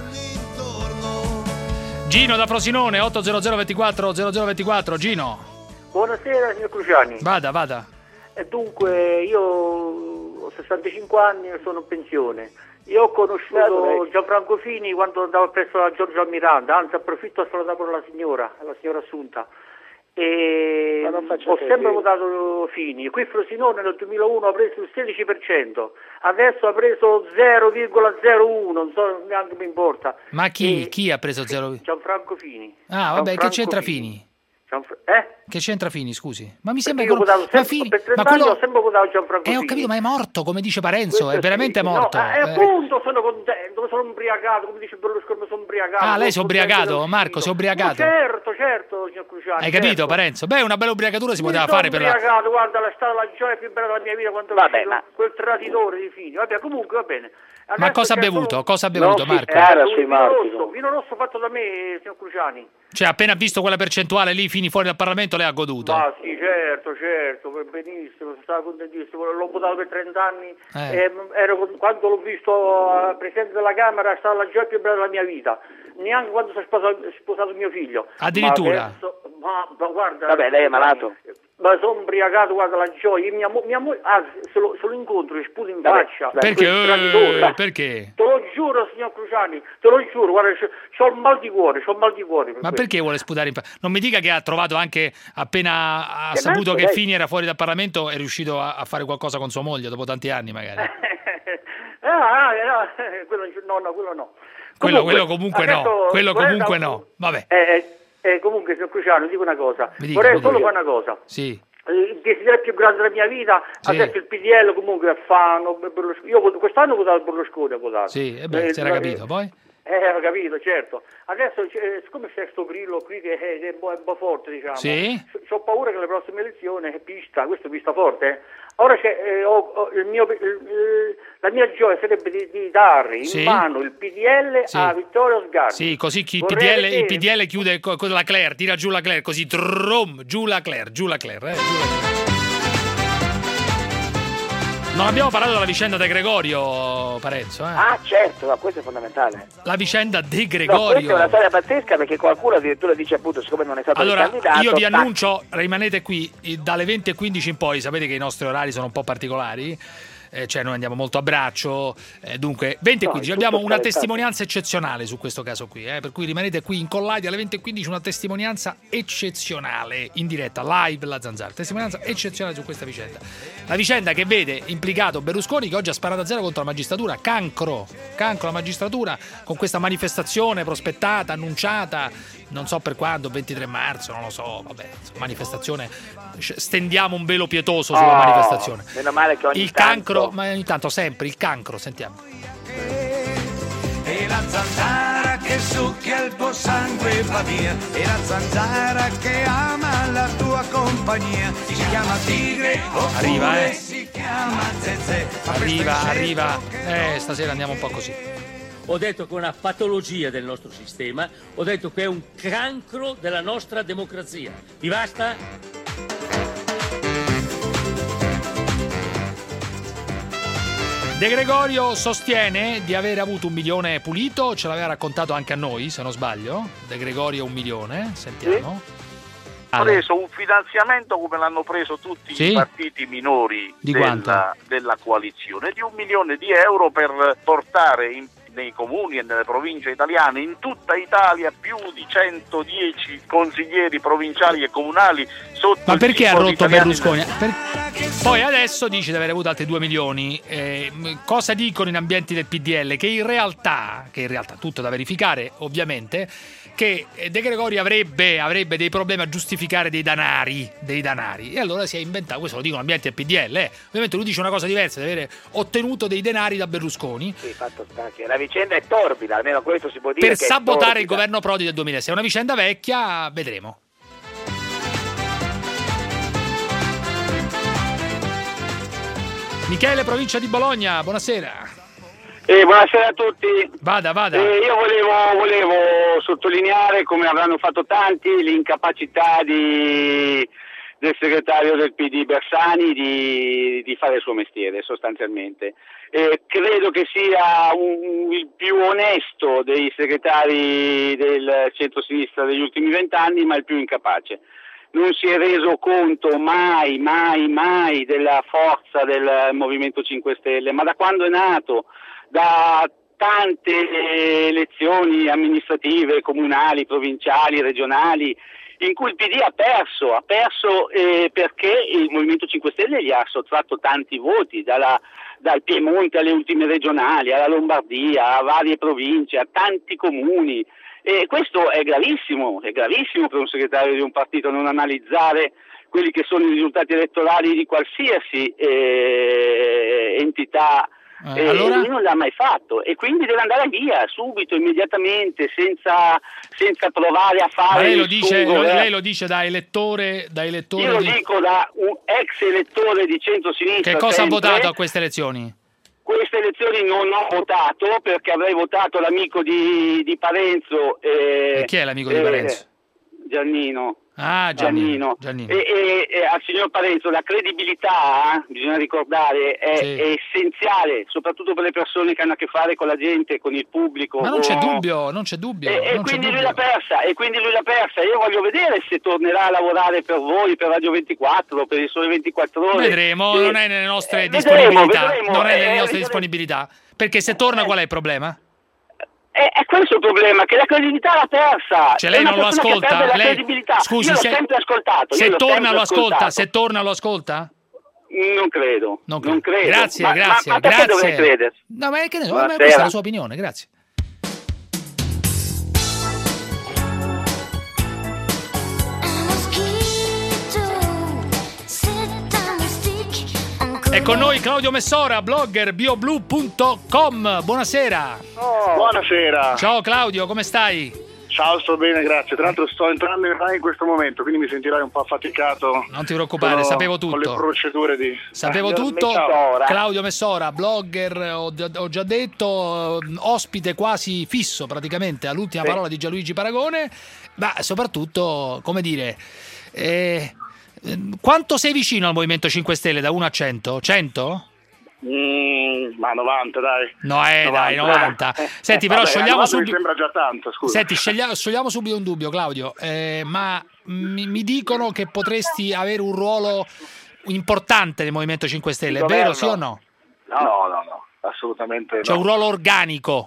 Gino da Frosinone, 800 24 0024, Gino. Buonasera signor Cruciani. Vada. Dunque, io ho 65 anni e sono in pensione. Io ho conosciuto Gianfranco Fini quando andavo presso la Giorgio Miranda, anzi approfitto a salutare pure la signora Assunta. E ho sempre votato Fini. Qui Frosinone nel 2001 ha preso il 16%, adesso ha preso 0,01, non so, neanche mi importa. Ma chi ha preso 0? Gianfranco Fini. Ah, vabbè, che c'entra Fini? Che c'entra Fini, scusi? Ma mi sembra che per 30 anni ho sempre votato Gianfranco Fini. Ho capito, ma è morto, come dice Parenzo, è veramente morto. No, appunto sono contento, sono ubriacato, come dice Berlusconi, sono ubriacato. Ah, lei si è ubriacato, Marco, si è ubriacato? Certo, signor Cruciani. Hai capito, Parenzo? Beh, una bella ubriacatura si poteva fare per la... Guarda, è stata la gioia più bella della mia vita quando quel traditore di Fini. Vabbè, comunque va bene. Adesso ma cosa ha bevuto? Cosa ha bevuto, Marco? Vino rosso fatto da me, signor Cruciani. Cioè, appena visto quella percentuale lì, Fini fuori dal Parlamento, lei ha goduto? Ah sì, certo, benissimo, stavo contentissimo, l'ho votato per 30 anni, quando l'ho visto presidente della Camera è stata la gioia più bella della mia vita, neanche quando si è sposato mio figlio. Addirittura? Ma guarda... Vabbè, lei è malato? Ma sono ubriacato, guarda la gioia, mia moglie, se lo incontro, gli sputo in faccia. Perché? Te lo giuro, signor Cruciani, te lo giuro, guarda, c'ho il mal di cuore. Ma perché vuole sputare in faccia? Non mi dica che ha trovato anche, appena ha saputo che Fini era fuori dal Parlamento, è riuscito a fare qualcosa con sua moglie dopo tanti anni magari. quello no. Quello comunque no. Quello comunque no. Vabbè. Comunque, signor Cruciano, dico una cosa. Dica, vorrei solo fare una cosa. Sì. Il desiderio più grande della mia vita, adesso il PDL comunque fanno Berlusconi. Io quest'anno ho votato Berlusconi, Sì, si era capito, poi? Ho capito, certo. Adesso, siccome c'è sto Grillo qui che è un po' forte, diciamo, ho paura che le prossime elezioni questo pista forte, ora c'è la mia gioia sarebbe di dare in mano il PDL a Vittorio Sgarbi. Sì, così il PDL chiude con la Claire, tira giù la Claire, così giù la Claire. Non abbiamo parlato della vicenda De Gregorio, Parenzo. Ah, certo, ma questo è fondamentale. La vicenda De Gregorio. Questa è una storia pazzesca, perché qualcuno addirittura dice, appunto, siccome non è stato il candidato. Io vi annuncio, rimanete qui dalle 20:15 in poi, sapete che i nostri orari sono un po' particolari. Cioè noi andiamo molto a braccio, dunque 20:15 abbiamo una testimonianza eccezionale su questo caso qui, per cui rimanete qui incollati alle 20:15, una testimonianza eccezionale in diretta live La Zanzara, testimonianza eccezionale su questa vicenda, la vicenda che vede implicato Berlusconi, che oggi ha sparato a zero contro la magistratura, cancro la magistratura, con questa manifestazione prospettata, annunciata non so per quando, 23 marzo, non lo so, vabbè, manifestazione, stendiamo un velo pietoso sulla manifestazione. Meno male che ogni cancro, ma ogni tanto sempre il cancro, sentiamo. E la zanzara che succhia il tuo sangue va via, e la zanzara che ama la tua compagnia, si chiama tigre oppure si chiama zezé. Arriva, stasera andiamo un po' così. Ho detto che è una patologia del nostro sistema, ho detto che è un cancro della nostra democrazia. Vi basta? De Gregorio sostiene di aver avuto 1 milione pulito, ce l'aveva raccontato anche a noi, se non sbaglio. De Gregorio 1 milione, sentiamo. Ha preso un finanziamento come l'hanno preso tutti i partiti minori della coalizione, di 1 milione di euro per portare nei comuni e nelle province italiane, in tutta Italia, più di 110 consiglieri provinciali e comunali sotto. Ma perché ha rotto Berlusconi? Poi adesso dice di aver avuto altri 2 milioni. Cosa dicono in ambienti del PDL? Che in realtà tutto da verificare ovviamente, che De Gregorio avrebbe dei problemi a giustificare dei danari, e allora si è inventato, questo lo dicono ambienti del PDL, ovviamente lui dice una cosa diversa, di avere ottenuto dei denari da Berlusconi. Sì, fatto sta che la vicenda è torbida, almeno questo si può dire, per sabotare il governo Prodi del 2006. È una vicenda vecchia, vedremo. Michele, provincia di Bologna, buonasera. Buonasera a tutti. Vada. Io volevo sottolineare, come avranno fatto tanti, l'incapacità del segretario del PD Bersani di fare il suo mestiere, sostanzialmente. Credo che sia il più onesto dei segretari del centro-sinistra degli ultimi 20 anni, ma il più incapace. Non si è reso conto mai della forza del Movimento 5 Stelle, ma da quando è nato, da tante elezioni amministrative, comunali, provinciali, regionali, in cui il PD ha perso perché il Movimento 5 Stelle gli ha sottratto tanti voti, dal Piemonte alle ultime regionali, alla Lombardia, a varie province, a tanti comuni. E questo è gravissimo per un segretario di un partito non analizzare quelli che sono i risultati elettorali di qualsiasi entità. Allora? Lui non l'ha mai fatto e quindi deve andare via subito, immediatamente, senza provare a fare. Ma lei lo dice da elettore. Io lo dico da un ex elettore di centrosinistra. Che cosa ha votato a queste elezioni? Queste elezioni non ho votato, perché avrei votato l'amico di Parenzo. E chi è l'amico di Parenzo? Giannino. Giannino. E al signor Parenzo la credibilità, bisogna ricordare, è essenziale, soprattutto per le persone che hanno a che fare con la gente, con il pubblico. Ma non c'è dubbio. E quindi lui l'ha persa. Io voglio vedere se tornerà a lavorare per voi, per Radio 24, per il Sole 24 Ore. Vedremo, non è nelle nostre disponibilità. Non è nelle nostre disponibilità. Perché se torna, qual è il problema? È questo il problema, che la credibilità l'ha persa. Cioè lei non lo ascolta? Scusi, io l'ho sempre ascoltato. Se torna lo ascolta? Non credo. Grazie. Ma perché dovrei credere? No, ma che ne so, questa è la sua opinione, grazie. È con noi Claudio Messora, blogger bioblu.com. Buonasera. Buonasera. Ciao Claudio, come stai? Ciao, sto bene, grazie. Tra l'altro sto entrando in Rai in questo momento, quindi mi sentirai un po' affaticato. Non ti preoccupare, sapevo tutto. Con le procedure di... Sapevo tutto. Messora. Claudio Messora, blogger, ho già detto, ospite quasi fisso praticamente all'ultima parola di Gianluigi Paragone, ma soprattutto, come dire... quanto sei vicino al Movimento 5 Stelle da 1 a 100? 100? Ma 90, dai. No, 90. Senti, però sciogliamo subito. Mi sembra già tanto, scusa. Senti, sciogliamo subito un dubbio, Claudio. Ma mi dicono che potresti avere un ruolo importante nel Movimento 5 Stelle, è vero, sì o no? No, assolutamente no. Cioè un ruolo organico.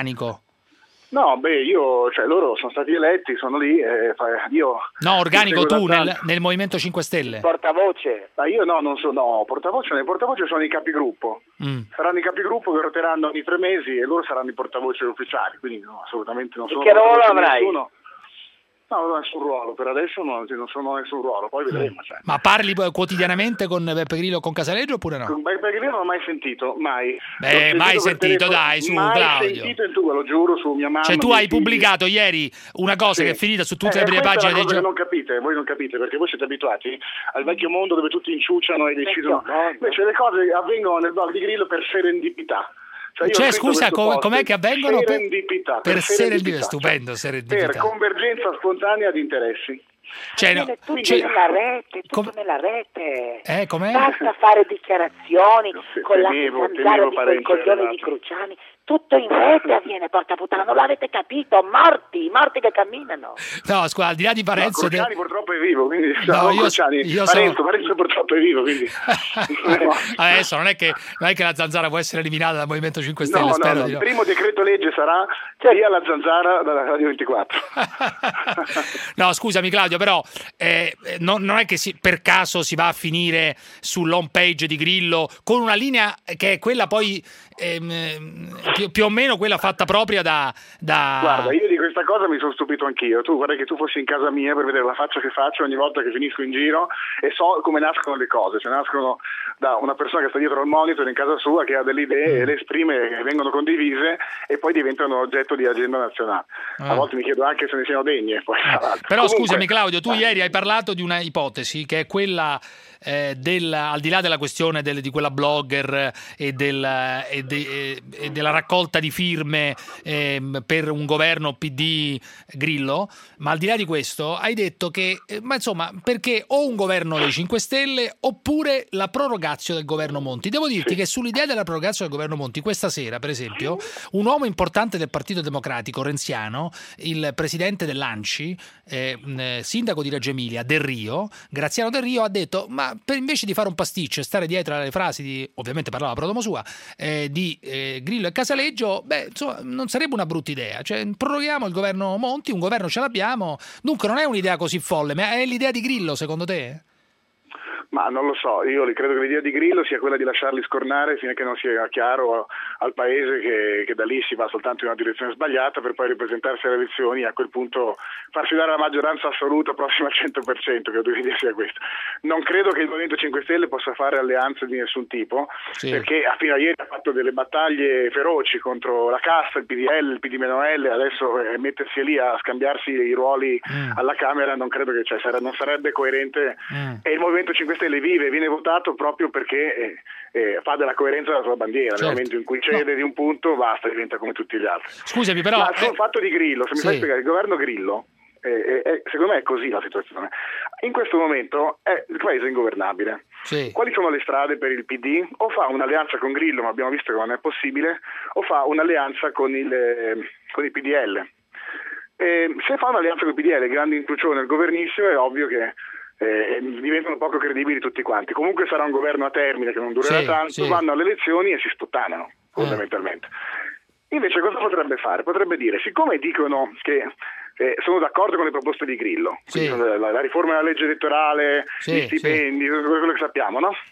No, loro sono stati eletti, sono lì, io... No, organico tu nel Movimento 5 Stelle. Portavoce. Ma io non sono portavoce, nel portavoce sono i capigruppo. Saranno i capigruppo che roteranno ogni 3 mesi e loro saranno i portavoce ufficiali, quindi no, assolutamente non sono... Che ruolo avrai? Nessuno. No, non ho nessun ruolo, per adesso non sono nessun ruolo, poi vedremo. Cioè. Ma parli quotidianamente con Beppe Grillo o con Casaleggio oppure no? Con Beppe Grillo non ho mai sentito, mai. Mai sentito, dai, su mai Claudio. Mai sentito, e tu ve lo giuro su mia mamma. Cioè tu hai pubblicato ieri una cosa che è finita su tutte le prime pagine dei giornali. Voi non capite, perché voi siete abituati al vecchio mondo dove tutti inciuciano e decidono. Invece le cose avvengono nel blog di Grillo per serendipità. Cioè scusa, com'è che avvengono? Serendipità. Per serendipità, stupendo, serendipità. Per convergenza spontanea di interessi. Cioè, tutto nella rete. Com'è? Basta fare dichiarazioni con la zanzara di quel coglione di Cruciani. Tutto in rete avviene, porca puttana, non l'avete capito? Morti che camminano. No, scusa, al di là di Parenzo... Cruciani purtroppo è vivo, quindi... Parenzo purtroppo è vivo, quindi... Adesso non è che la zanzara può essere eliminata dal Movimento 5 Stelle, spero di no. Il primo decreto legge sarà via la zanzara dalla Radio 24. No, scusami Claudio, però non è che per caso si va a finire sull'home page di Grillo con una linea che è quella poi più o meno quella fatta propria da... Guarda, io di questa cosa mi sono stupito anch'io. Tu guarda che tu fossi in casa mia per vedere la faccia che faccio ogni volta che finisco in giro e so come nascono le cose, cioè nascono da una persona che sta dietro al monitor in casa sua che ha delle idee e le esprime, che vengono condivise e poi diventano oggetto di agenda nazionale. A volte mi chiedo anche se ne siano degne. Poi, però scusami Claudio, tu ieri hai parlato di una ipotesi che è quella al di là della questione di quella blogger e della raccolta di firme per un governo PD Grillo, ma al di là di questo hai detto che perché o un governo dei 5 Stelle oppure la prorogatio del governo Monti. Devo dirti che sull'idea della prorogatio del governo Monti questa sera, per esempio, un uomo importante del Partito Democratico renziano, il presidente dell'ANCI, sindaco di Reggio Emilia, Graziano Del Rio, ha detto ma invece di fare un pasticcio e stare dietro alle frasi ovviamente parlava prodomo sua, di Grillo e Casaleggio, non sarebbe una brutta idea. Cioè, proroghiamo il governo Monti, un governo ce l'abbiamo. Dunque non è un'idea così folle, ma è l'idea di Grillo, secondo te? Ma non lo so, io credo che l'idea di Grillo sia quella di lasciarli scornare fino a che non sia chiaro al paese che da lì si va soltanto in una direzione sbagliata per poi ripresentarsi alle elezioni e a quel punto farsi dare la maggioranza assoluta prossima al 100%, credo che l'idea sia questa. Non credo che il Movimento 5 Stelle possa fare alleanze di nessun tipo, perché fino a ieri ha fatto delle battaglie feroci contro la casta, il PDL, il PD-L, adesso mettersi lì a scambiarsi i ruoli alla Camera non credo che non sarebbe coerente e il Movimento 5 Stelle viene votato proprio perché fa della coerenza la sua bandiera. Nel momento in cui cede di un punto basta, diventa come tutti gli altri. Scusami però... Ma sul fatto di Grillo, se mi fai spiegare, il governo Grillo secondo me è così la situazione. In questo momento il paese è ingovernabile. Quali sono le strade per il PD? O fa un'alleanza con Grillo, ma abbiamo visto che non è possibile, o fa un'alleanza con il PDL. Se fa un'alleanza con il PDL, grande inclusione nel governissimo, è ovvio che diventano poco credibili tutti quanti. Comunque sarà un governo a termine che non durerà tanto, vanno alle elezioni e si sputtanano fondamentalmente. Invece cosa potrebbe fare? Potrebbe dire, siccome dicono che sono d'accordo con le proposte di Grillo, la riforma della legge elettorale, gli stipendi, quello che sappiamo, no?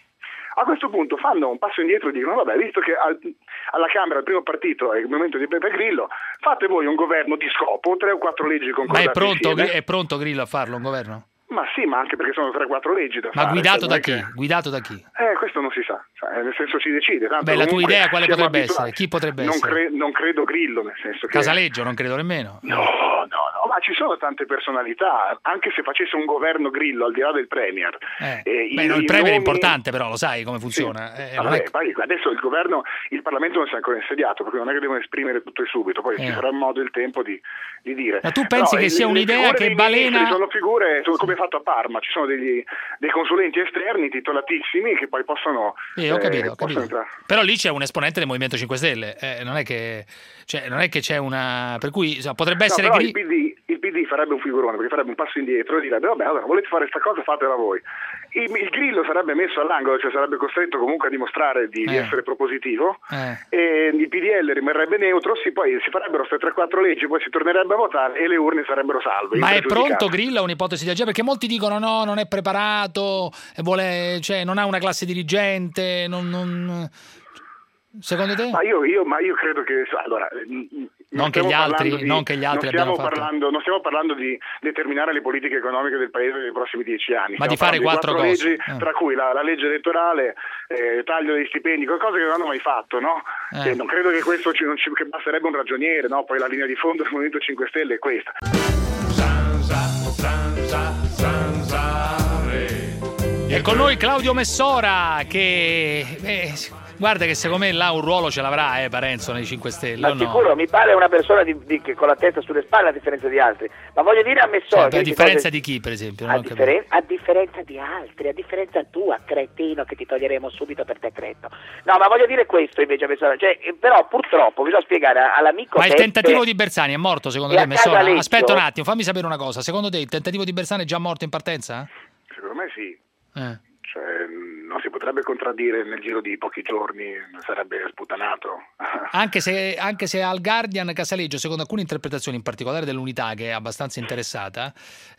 A questo punto fanno un passo indietro e dicono vabbè, visto che alla Camera il primo partito è il movimento di Beppe Grillo, fate voi un governo di scopo, 3 o 4 leggi concordate. Ma è pronto Grillo a farlo un governo? Ma sì, ma anche perché sono 3-4 leggi da fare. Ma guidato da chi? Guidato da chi? Questo non si sa, nel senso si decide. Beh, la tua idea quale potrebbe essere? Chi potrebbe essere? Non credo Grillo, nel senso che... Casaleggio, non credo nemmeno. No, ma ci sono tante personalità, anche se facesse un governo Grillo al di là del Premier. Il Premier è importante, però lo sai come funziona. Sì. Poi adesso il Parlamento non si è ancora insediato, perché non è che devono esprimere tutto e subito, poi ci sarà modo e il tempo di dire. Ma tu pensi che sia un'idea che balena... Sono figure, come fatto a Parma, ci sono dei consulenti esterni titolatissimi che poi possono... ho capito. Però lì c'è un esponente del Movimento 5 Stelle, non è che c'è una... Per cui potrebbe essere... Il PD farebbe un figurone, perché farebbe un passo indietro e direbbe vabbè, allora volete fare questa cosa, fatela voi. Il Grillo sarebbe messo all'angolo, cioè sarebbe costretto comunque a dimostrare di essere propositivo, e il PDL rimarrebbe neutro, poi si farebbero queste 3-4 leggi, poi si tornerebbe a votare e le urne sarebbero salve. Ma è pronto Grillo a un'ipotesi del genere? Perché molti dicono no, non è preparato, non ha una classe dirigente, secondo te? Ma io credo che allora non che gli altri abbiano fatto. Non stiamo parlando di determinare le politiche economiche del paese nei prossimi 10 anni. Ma di fare 4 cose. Leggi, tra cui la legge elettorale, taglio dei stipendi, cose che non hanno mai fatto, no? Non credo che questo che basterebbe un ragioniere, no? Poi la linea di fondo del Movimento 5 Stelle è questa. E con noi Claudio Messora che... Guarda che secondo me là un ruolo ce l'avrà Parenzo nei 5 Stelle. Ma sicuro, mi pare una persona che con la testa sulle spalle a differenza di altri. Ma voglio dire a Messora... a differenza di chi, per esempio? A differenza di altri, a differenza tua, cretino, che ti toglieremo subito per decreto. No, ma voglio dire questo invece a Messora. Però purtroppo bisogna spiegare all'amico... Ma il tentativo di Bersani è morto secondo te, Messora? Aspetta un attimo, fammi sapere una cosa. Secondo te il tentativo di Bersani è già morto in partenza? Secondo me sì. Non si potrebbe contraddire nel giro di pochi giorni, sarebbe sputanato. Anche se al Guardian Casaleggio, secondo alcune interpretazioni, in particolare dell'Unità, che è abbastanza interessata,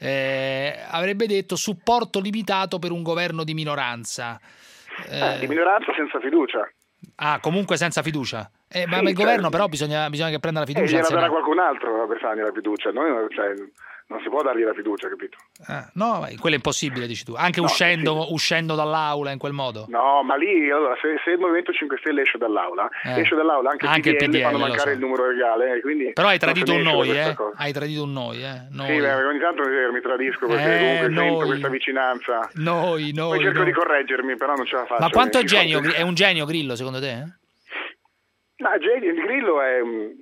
avrebbe detto supporto limitato per un governo di minoranza. Di minoranza senza fiducia. Comunque senza fiducia. Ma il governo però bisogna che prenda la fiducia. Gliela darà qualcun altro a Bersani la fiducia. Non si può dargli la fiducia, capito? No, quello è impossibile, dici tu. Anche uscendo dall'aula in quel modo. No, ma lì, allora, se il Movimento 5 Stelle esce dall'aula anche il PDL fanno mancare il numero legale. Quindi però hai tradito un noi, Hai tradito un noi, Noi. Sì, ogni tanto mi tradisco perché comunque sento questa vicinanza. Noi. Poi cerco di correggermi, però non ce la faccio. Ma quanto è genio? È un genio Grillo, secondo te? Ma il Grillo è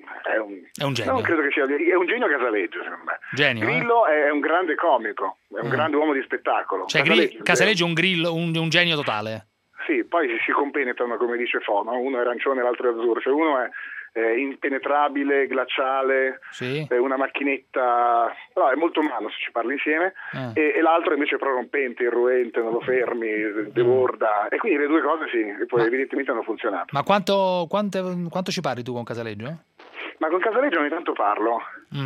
un genio. Non credo che sia, è un genio Casaleggio, secondo me. Genio, Grillo è un grande comico, è un grande uomo di spettacolo. Cioè Casaleggio è un Grillo, un genio totale. Sì, poi si compenetrano, come dice Fono, uno è arancione e l'altro è azzurro, cioè uno è impenetrabile, glaciale, è una macchinetta, però è molto umano se ci parli insieme, e l'altro invece è prorompente, irruente, non lo fermi, deborda, e quindi le due cose poi evidentemente hanno funzionato. Ma quanto ci parli tu con Casaleggio? Ma con Casaleggio ogni tanto parlo.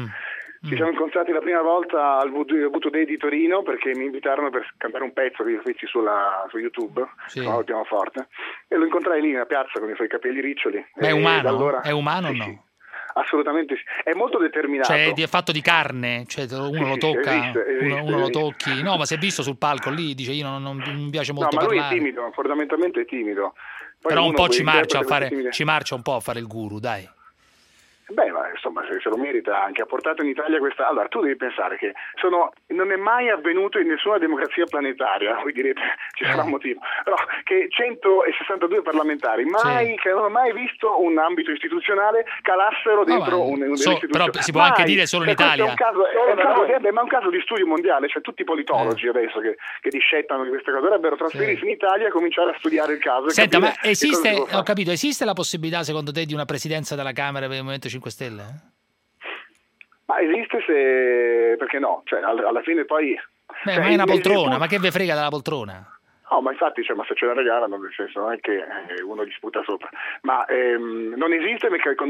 Ci siamo incontrati la prima volta al Voodoo Day di Torino perché mi invitarono per cantare un pezzo che io feci su YouTube, il pianoforte, e lo incontrai lì nella piazza con i suoi capelli riccioli. Ma è umano? È umano o no? Sì. Assolutamente sì, è molto determinato. Cioè è fatto di carne, cioè uno lo tocca, uno lo tocchi. No, ma si è visto sul palco lì, dice io non mi piace molto parlare. No, ma lui è timido, fondamentalmente è timido. Poi però un po' ci marcia un po' a fare il guru, dai. Beh, ma insomma, se lo merita anche. Ha portato in Italia questa... Allora, tu devi pensare che non è mai avvenuto in nessuna democrazia planetaria, voi direte, ci sarà un motivo, però che 162 parlamentari che non hanno mai visto un ambito istituzionale calassero dentro un'istituzione. Però si può anche dire solo in Italia. È un caso di studio mondiale, cioè tutti i politologi adesso che discettano di queste cose dovrebbero trasferirsi in Italia e cominciare a studiare il caso. Senta, ma esiste la possibilità secondo te di una presidenza della Camera per il Movimento 5 Stelle? Ma esiste perché no? Cioè alla fine poi... ma è una poltrona, ma che ve frega della poltrona? No, ma infatti, ma se ce la regalano, nel senso, non è che uno gli sputa sopra, ma non esiste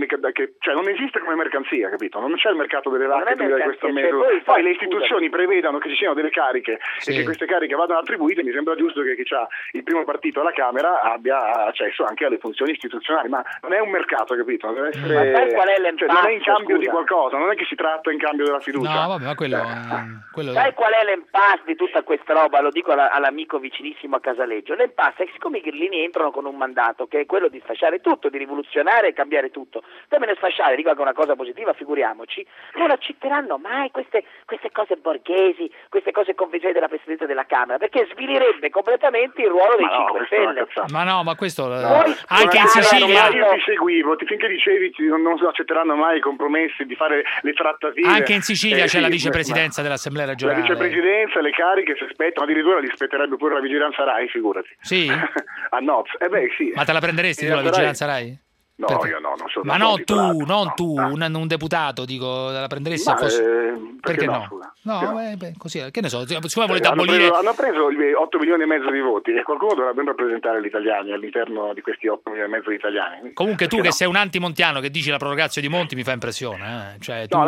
non esiste come mercanzia, capito? Non c'è il mercato delle vacche di questo metodo. Poi le istituzioni prevedano che ci siano delle cariche e che queste cariche vadano attribuite. Mi sembra giusto che chi ha il primo partito alla Camera abbia accesso anche alle funzioni istituzionali, ma non è un mercato, capito? Deve essere, ma sai qual è l'impasto? Non è in cambio di qualcosa, non è che si tratta in cambio della fiducia. No, vabbè, ma quello sai qual è l'impasse di tutta questa roba? Lo dico all'amico vicinissimo a Casaleggio. L'impasse è che siccome i grillini entrano con un mandato che è quello di sfasciare tutto, di rivoluzionare e cambiare tutto, termine sfasciare, dico anche una cosa positiva, figuriamoci, non accetteranno mai queste cose borghesi, queste cose convenzionali della Presidenza della Camera, perché svilirebbe completamente il ruolo dei 5 Stelle. Ma no, ma questo anche in Sicilia. Io ti seguivo, finché dicevi non accetteranno mai i compromessi di fare le trattative. Anche in Sicilia c'è la vicepresidenza dell'Assemblea regionale. La vicepresidenza, le cariche si aspettano, addirittura li spetterebbe pure la vigilanza Rai, figurati. Sì? A Noz. Sì. Ma te la prenderesti tu la vigilanza Rai? No, io no, non sono. Ma non tu, un deputato, dico, la prenderesti se fosse. Perché no? No, così, che ne so, siccome volete abolire. Hanno preso 8 milioni e mezzo di voti e qualcuno dovrebbe rappresentare gli italiani all'interno di questi 8 milioni e mezzo di italiani. Comunque tu che sei un antimontiano che dici la prorogazio di Monti mi fa impressione, Cioè, tu, no,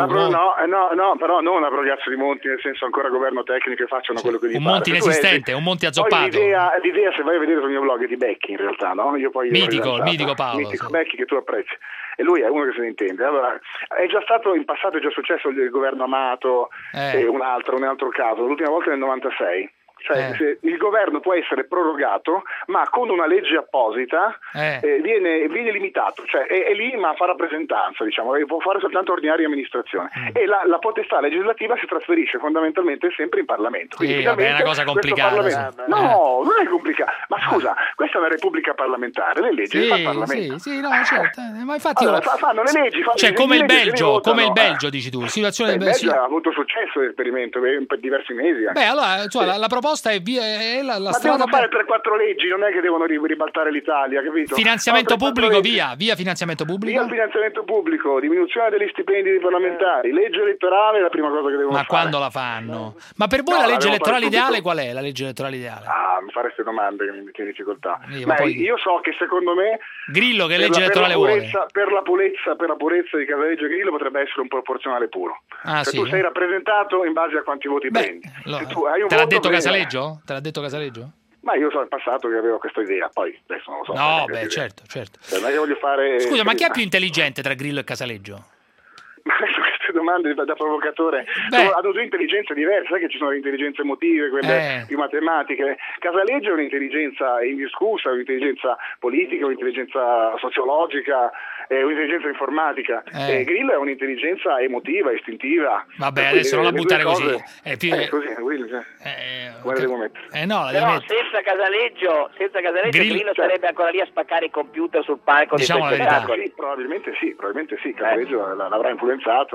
però non la prorogazio di Monti, nel senso ancora governo tecnico e facciano quello che gli pare. Un Monti inesistente, un Monti azzoppato. L'idea, se vai a vedere sul mio blog, è di Becchi in realtà, no? Io poi il mitico Paolo. Mitico Becchi che tu apprezzi. E lui è uno che se ne intende. Allora, è già stato in passato, è già successo il governo Amato e un altro caso, l'ultima volta nel 96. Cioè, se il governo può essere prorogato, ma con una legge apposita viene limitato, cioè è lì ma fa rappresentanza, diciamo, e può fare soltanto ordinaria amministrazione. E la potestà legislativa si trasferisce fondamentalmente sempre in Parlamento. Quindi, è una cosa complicata. No, non è complicato. Ma scusa, questa è una repubblica parlamentare, le leggi le fa il Parlamento. Sì, no, certo. Ma infatti fanno le leggi, cioè come il Belgio, dici tu, situazione del Belgio ha avuto successo l'esperimento per diversi mesi. Beh, allora, la proposta è la ma strada devono fare 3-4 leggi, non è che devono ribaltare l'Italia, capito? Finanziamento pubblico, via finanziamento pubblico. Via il finanziamento pubblico, diminuzione degli stipendi dei parlamentari, legge elettorale è la prima cosa che devono fare. Ma quando la fanno? Ma per voi la legge elettorale ideale qual è? La legge elettorale ideale? Mi fare queste domande che mi metti in difficoltà. Io so che secondo me Grillo che legge elettorale vuole? Per la purezza di Casaleggio Grillo potrebbe essere un proporzionale puro. Tu sei rappresentato in base a quanti voti prendi. Te l'ha detto Casaleggio? Te l'ha detto Casaleggio? Ma io so in passato che avevo questa idea, poi adesso non lo so. No, certo. Non è che voglio fare. Scusa, ma chi è più intelligente tra Grillo e Casaleggio? Ma adesso queste domande da provocatore hanno due intelligenze diverse, sai che ci sono le intelligenze emotive, quelle più matematiche. Casaleggio è un'intelligenza indiscussa, un'intelligenza politica, un'intelligenza sociologica, un'intelligenza informatica. Grillo è un'intelligenza emotiva, istintiva. Vabbè, adesso non la buttare così. Così, come la devo mettere? Però senza Casaleggio Grillo sarebbe ancora lì a spaccare i computer sul palco dei suoi spettacoli. Sì, probabilmente sì. Casaleggio l'avrà influenzato.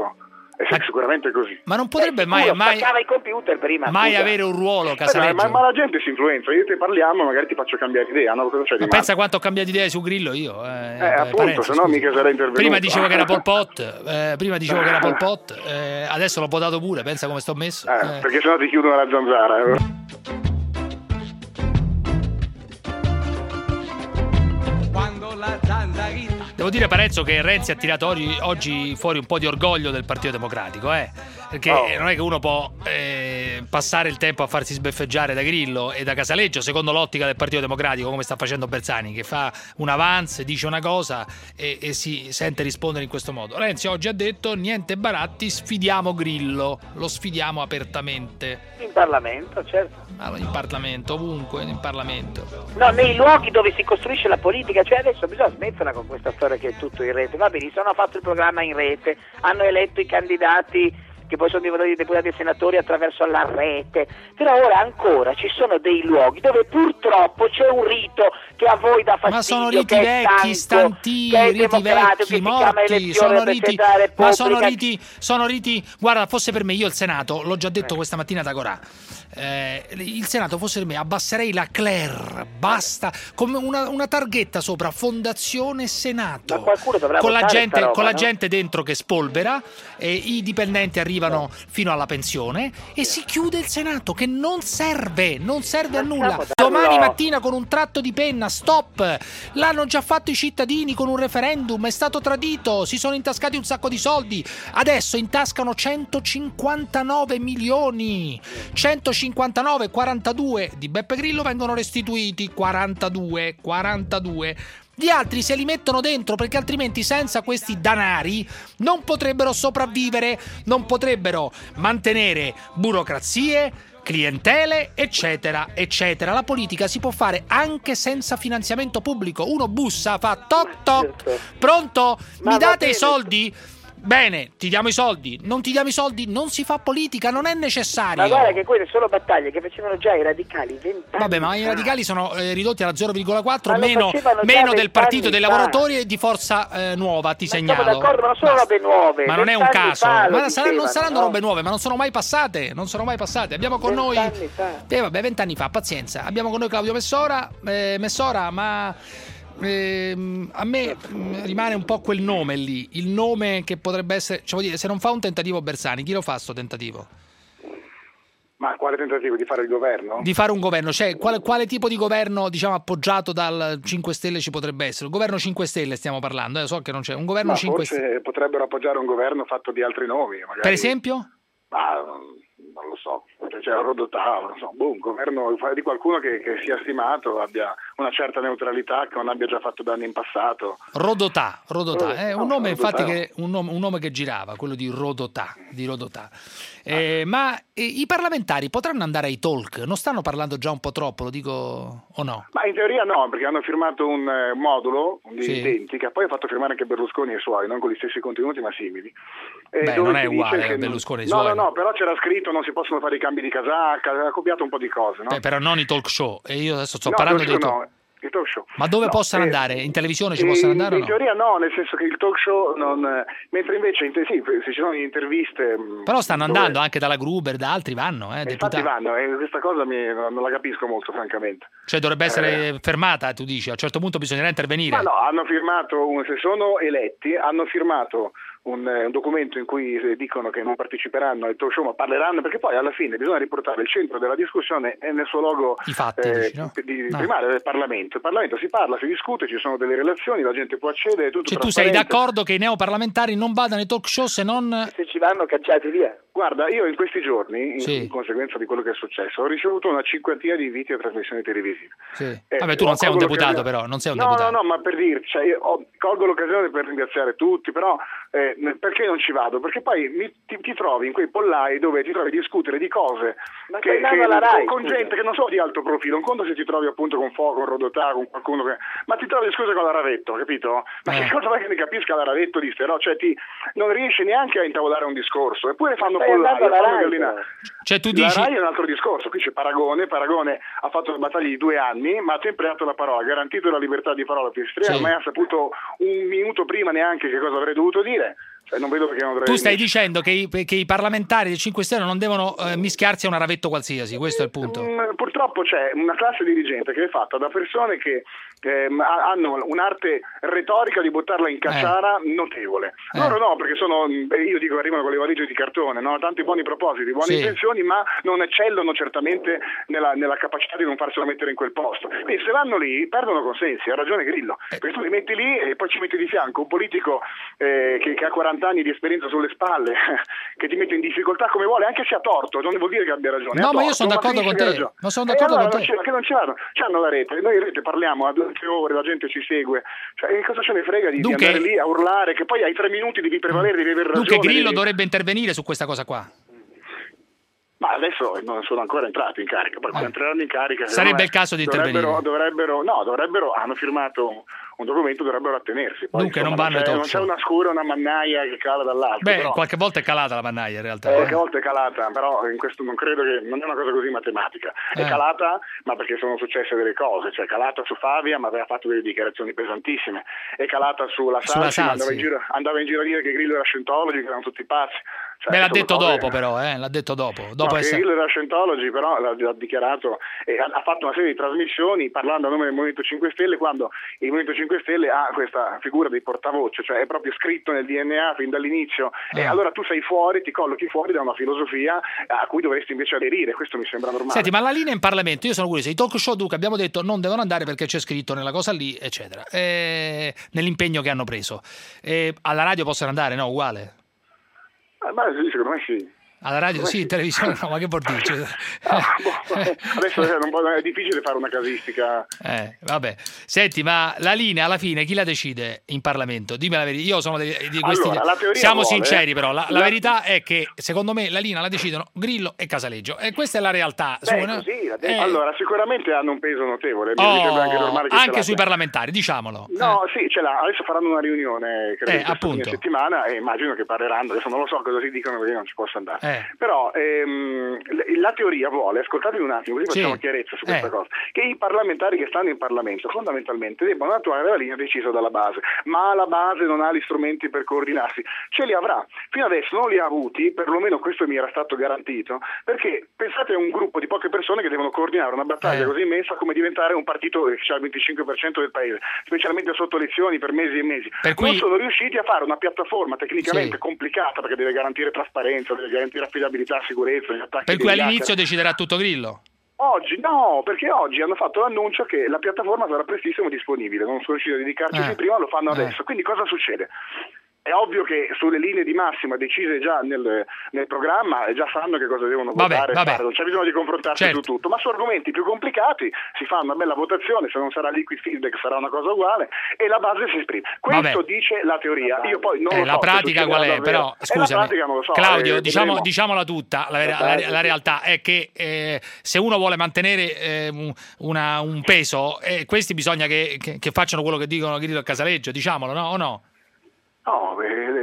È sicuramente così. Ma non potrebbe mai i computer prima, avere un ruolo Casaleggio. Ma la gente si influenza, io te parliamo, magari ti faccio cambiare idea, no? Cosa c'è di pensa quanto ho cambiato idea su Grillo io. Appunto, se no mica sarei intervenuto. Prima dicevo che era Pol Pot, adesso l'ho votato pure, pensa come sto messo. Perché sennò ti chiudono la zanzara. Devo dire, Parenzo, che Renzi ha tirato oggi fuori un po' di orgoglio del Partito Democratico, perché non è che uno può passare il tempo a farsi sbeffeggiare da Grillo e da Casaleggio secondo l'ottica del Partito Democratico, come sta facendo Bersani, che fa un avance, dice una cosa e si sente rispondere in questo modo. Renzi oggi ha detto: niente baratti, sfidiamo Grillo, lo sfidiamo apertamente. In Parlamento, certo. In Parlamento, ovunque, in Parlamento. No, nei luoghi dove si costruisce la politica, cioè adesso bisogna smetterla con questa storia che è tutto in rete. Va benissimo, hanno fatto il programma in rete, hanno eletto i candidati che poi sono diventati deputati e senatori attraverso la rete, però ora ancora ci sono dei luoghi dove purtroppo c'è un rito che a voi dà fastidio, ma sono riti vecchi, stantini, riti vecchi, morti, sono riti, guarda, fosse per me, io il Senato, l'ho già detto questa mattina da Corà, il Senato fosse per me, abbasserei la Claire, basta, come una targhetta sopra Fondazione Senato, con la gente dentro che spolvera, i dipendenti arrivano fino alla pensione e si chiude il Senato, che non serve a nulla. Domani mattina con un tratto di penna, stop, l'hanno già fatto i cittadini con un referendum, è stato tradito, si sono intascati un sacco di soldi, adesso intascano 159 milioni, 159, 42 di Beppe Grillo vengono restituiti, 42. Gli altri se li mettono dentro, perché altrimenti senza questi danari non potrebbero sopravvivere, non potrebbero mantenere burocrazie, clientele, eccetera, eccetera. La politica si può fare anche senza finanziamento pubblico. Uno bussa, fa toc toc, pronto? Mi date i soldi? Bene, ti diamo i soldi. Non ti diamo i soldi, non si fa politica, non è necessario. Ma guarda che quelle sono battaglie che facevano già i radicali 20 anni. Vabbè, ma i radicali sono ridotti alla 0,4, meno del Partito dei Lavoratori e di Forza Nuova, ti segnalo. Siamo d'accordo, ma non sono robe nuove. Ma non è un caso. Ma non saranno robe nuove, ma non sono mai passate. Abbiamo con noi 20 anni fa, pazienza. Abbiamo con noi Claudio Messora, ma a me rimane un po' quel nome lì, il nome che potrebbe essere, cioè, vuol dire, se non fa un tentativo Bersani, chi lo fa sto tentativo? Ma quale tentativo? Di fare il governo? Di fare un governo, cioè quale tipo di governo, diciamo, appoggiato dal 5 Stelle ci potrebbe essere? Il governo 5 Stelle stiamo parlando, so che non c'è un governo 5 Stelle. Forse potrebbero appoggiare un governo fatto di altri nomi, magari. Per esempio? Non lo so, c'è Rodotà, non so, un governo di qualcuno che sia stimato, abbia una certa neutralità, che non abbia già fatto danni in passato. Rodotà, è un nome, infatti, che un nome che girava, quello di Rodotà. Ma i parlamentari potranno andare ai talk? Non stanno parlando già un po' troppo, lo dico, o no? Ma in teoria no, perché hanno firmato un modulo di intenti che poi ha fatto firmare anche Berlusconi e i suoi, non con gli stessi contenuti ma simili. Non è uguale a Berlusconi e i suoi. No, però c'era scritto non si possono fare i cambi di casacca, ha copiato un po' di cose, no? Però non i talk show, e io adesso sto parlando dei talk. Il talk show. Ma dove possono andare? In televisione ci possono andare o no? In teoria no, nel senso che il talk show non... Mentre invece sì, se ci sono interviste... Però stanno andando anche dalla Gruber, da altri vanno, Infatti vanno, e questa cosa non la capisco molto, francamente. Cioè dovrebbe essere fermata, tu dici, a un certo punto bisognerà intervenire. Ma no, hanno firmato, se sono eletti, hanno firmato un documento in cui dicono che non parteciperanno al talk show, ma parleranno, perché poi alla fine bisogna riportare il centro della discussione e nel suo logo i fatti, primario del Parlamento. Il Parlamento si parla, si discute, ci sono delle relazioni, la gente può accedere, tutto. Cioè tu sei d'accordo che i neoparlamentari non vadano ai talk show se non... Se ci vanno cacciati via. Guarda, io in questi giorni, in conseguenza di quello che è successo, ho ricevuto una cinquantina di inviti a trasmissioni televisive. Vabbè, tu non sei un deputato, però, non sei un deputato. No, ma per dirci, cioè, colgo l'occasione per ringraziare tutti, però perché non ci vado? Perché poi ti trovi in quei pollai dove ti trovi a discutere di cose con gente che non so di alto profilo. Un conto se ti trovi appunto con Rodotà, con qualcuno ma ti trovi a discutere con la Ravetto, capito? Ma che cosa vuoi che ne capisca la Ravetto di ste, no? Cioè non riesci neanche a intavolare un discorso, eppure fanno cioè tu dici... La RAI è un altro discorso, qui c'è Paragone ha fatto una battaglia di 2 anni, ma ha sempre dato la parola, ha garantito la libertà di parola più estrema, ma ha saputo un minuto prima neanche che cosa avrei dovuto dire. Cioè, non vedo perché non dovrei... Tu stai dicendo che i parlamentari del 5 Stelle non devono mischiarsi a una Ravetto qualsiasi, questo è il punto. Purtroppo c'è una classe dirigente che è fatta da persone che hanno un'arte retorica di buttarla in cacciara notevole. Loro no, perché io dico, arrivano con le valigie di cartone, no? Tanti buoni propositi, buone intenzioni, ma non eccellono certamente nella capacità di non farselo mettere in quel posto. Quindi se vanno lì perdono consensi, ha ragione Grillo, perché tu li metti lì e poi ci metti di fianco un politico che ha 40 anni di esperienza sulle spalle, che ti mette in difficoltà come vuole, anche se ha torto, non vuol dire che abbia ragione. No, ma io sono d'accordo con te. Non sono d'accordo con te. Che non ci vanno. C'hanno la rete, noi in rete parliamo a 2 ore, la gente ci segue. Cioè, cosa ce ne frega di andare lì a urlare, che poi hai 3 minuti devi prevalere, devi aver ragione. Dunque Grillo dovrebbe intervenire su questa cosa qua. Ma adesso non sono ancora entrati in carica, poi quando entreranno in carica sarebbe il caso di intervenire. Hanno firmato un documento, dovrebbero attenersi. Poi, dunque non vanno ai talk show. Non c'è una scura, una mannaia che cala dall'alto. Beh, qualche volta è calata la mannaia in realtà. Qualche volta è calata, però in questo non credo che non è una cosa così matematica. È calata, ma perché sono successe delle cose, cioè è calata su Favia, ma aveva fatto delle dichiarazioni pesantissime. È calata sulla Salsi, andava in giro a dire che Grillo era scientologi, che erano tutti pazzi. Beh, l'ha detto dopo però, l'ha detto dopo. Grillo era Scientology, però l'ha dichiarato e ha fatto una serie di trasmissioni parlando a nome del Movimento 5 Stelle, quando il Movimento 5 Stelle ha questa figura dei portavoce, cioè è proprio scritto nel DNA fin dall'inizio, e allora tu sei fuori, ti collochi fuori da una filosofia a cui dovresti invece aderire. Questo mi sembra normale. Senti, ma la linea in Parlamento, io sono curioso, i talk show Duca abbiamo detto non devono andare perché c'è scritto nella cosa lì, eccetera, nell'impegno che hanno preso. Alla radio possono andare, no? Uguale? Secondo me sì. Alla radio sì, in televisione no, ma che vuol dire? Adesso è difficile fare una casistica. Vabbè. Senti, ma la linea alla fine chi la decide in Parlamento? Dimmi la verità. Io sono di questi. Allora, siamo sinceri, però la verità è che secondo me la linea la decidono Grillo e Casaleggio. E questa è la realtà. Allora, sicuramente hanno un peso notevole. Anche, normale che anche sui parlamentari, diciamolo. No, sì, ce l'ha. Adesso faranno una riunione questa settimana e immagino che parleranno. Adesso non lo so cosa si dicono perché non ci posso andare. Però la teoria vuole, ascoltatemi un attimo, così facciamo chiarezza su questa cosa, che i parlamentari che stanno in Parlamento fondamentalmente debbano attuare la linea decisa dalla base, ma la base non ha gli strumenti per coordinarsi. Ce li avrà. Fino adesso non li ha avuti, perlomeno questo mi era stato garantito, perché pensate a un gruppo di poche persone che devono coordinare una battaglia così immensa come diventare un partito che ha il 25% del paese, specialmente sotto elezioni per mesi e mesi. Non sono riusciti a fare una piattaforma tecnicamente complicata, perché deve garantire trasparenza, deve garantire affidabilità, sicurezza, gli attacchi. Per cui all'inizio deciderà tutto Grillo? Oggi no, perché oggi hanno fatto l'annuncio che la piattaforma sarà prestissimo disponibile, non sono riusciti a dedicarci prima, lo fanno adesso. Quindi cosa succede? È ovvio che sulle linee di massima decise già nel programma già sanno che cosa devono votare, non c'è bisogno di confrontarsi su tutto, ma su argomenti più complicati si fa una bella votazione, se non sarà liquid feedback sarà una cosa uguale e la base si esprime. Questo dice la teoria, io poi non lo so. La pratica qual è? Però scusami, non lo so, Claudio, diciamola tutta, la realtà è che se uno vuole mantenere un peso, questi bisogna che facciano quello che dicono Grillo e Casaleggio, diciamolo, no o no? No,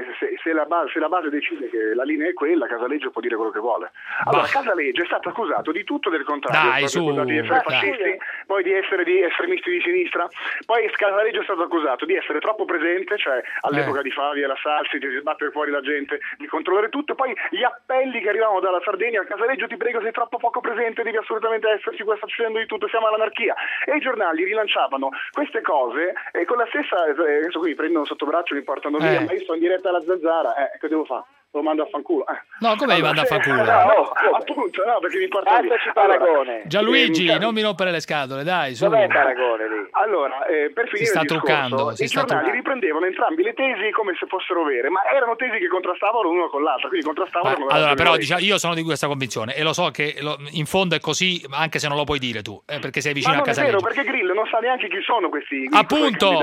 se la base decide che la linea è quella, Casaleggio può dire quello che vuole. Allora, Casaleggio è stato accusato di tutto del contrario, di essere fascisti, poi di essere di estremisti di sinistra, poi Casaleggio è stato accusato di essere troppo presente, cioè all'epoca di Favia, la Salsi, di sbattere fuori la gente, di controllare tutto, e poi gli appelli che arrivavano dalla Sardegna: Casaleggio ti prego, sei troppo poco presente, devi assolutamente esserci, qua sta succedendo di tutto, siamo all'anarchia. E i giornali rilanciavano queste cose e con la stessa, adesso qui mi prendono sotto braccio, mi portano via, ma io sto in diretta alla Zanzara, che devo fare? Lo mando a fanculo. No, come li manda a fanculo? Appunto, perché mi porta via. Paragone. Gianluigi, non mi rompere le scatole, dai, su. Dov'è il paragone lì? Allora, per finire si sta il truccando, discorso, i giornali riprendevano entrambi le tesi come se fossero vere, ma erano tesi che contrastavano l'uno con l'altra, quindi contrastavano con allora, però io sono di questa convinzione e lo so che in fondo è così, anche se non lo puoi dire tu, perché sei vicino a Casaleggio. Ma non è vero, perché Grillo non sa neanche chi sono questi appunto,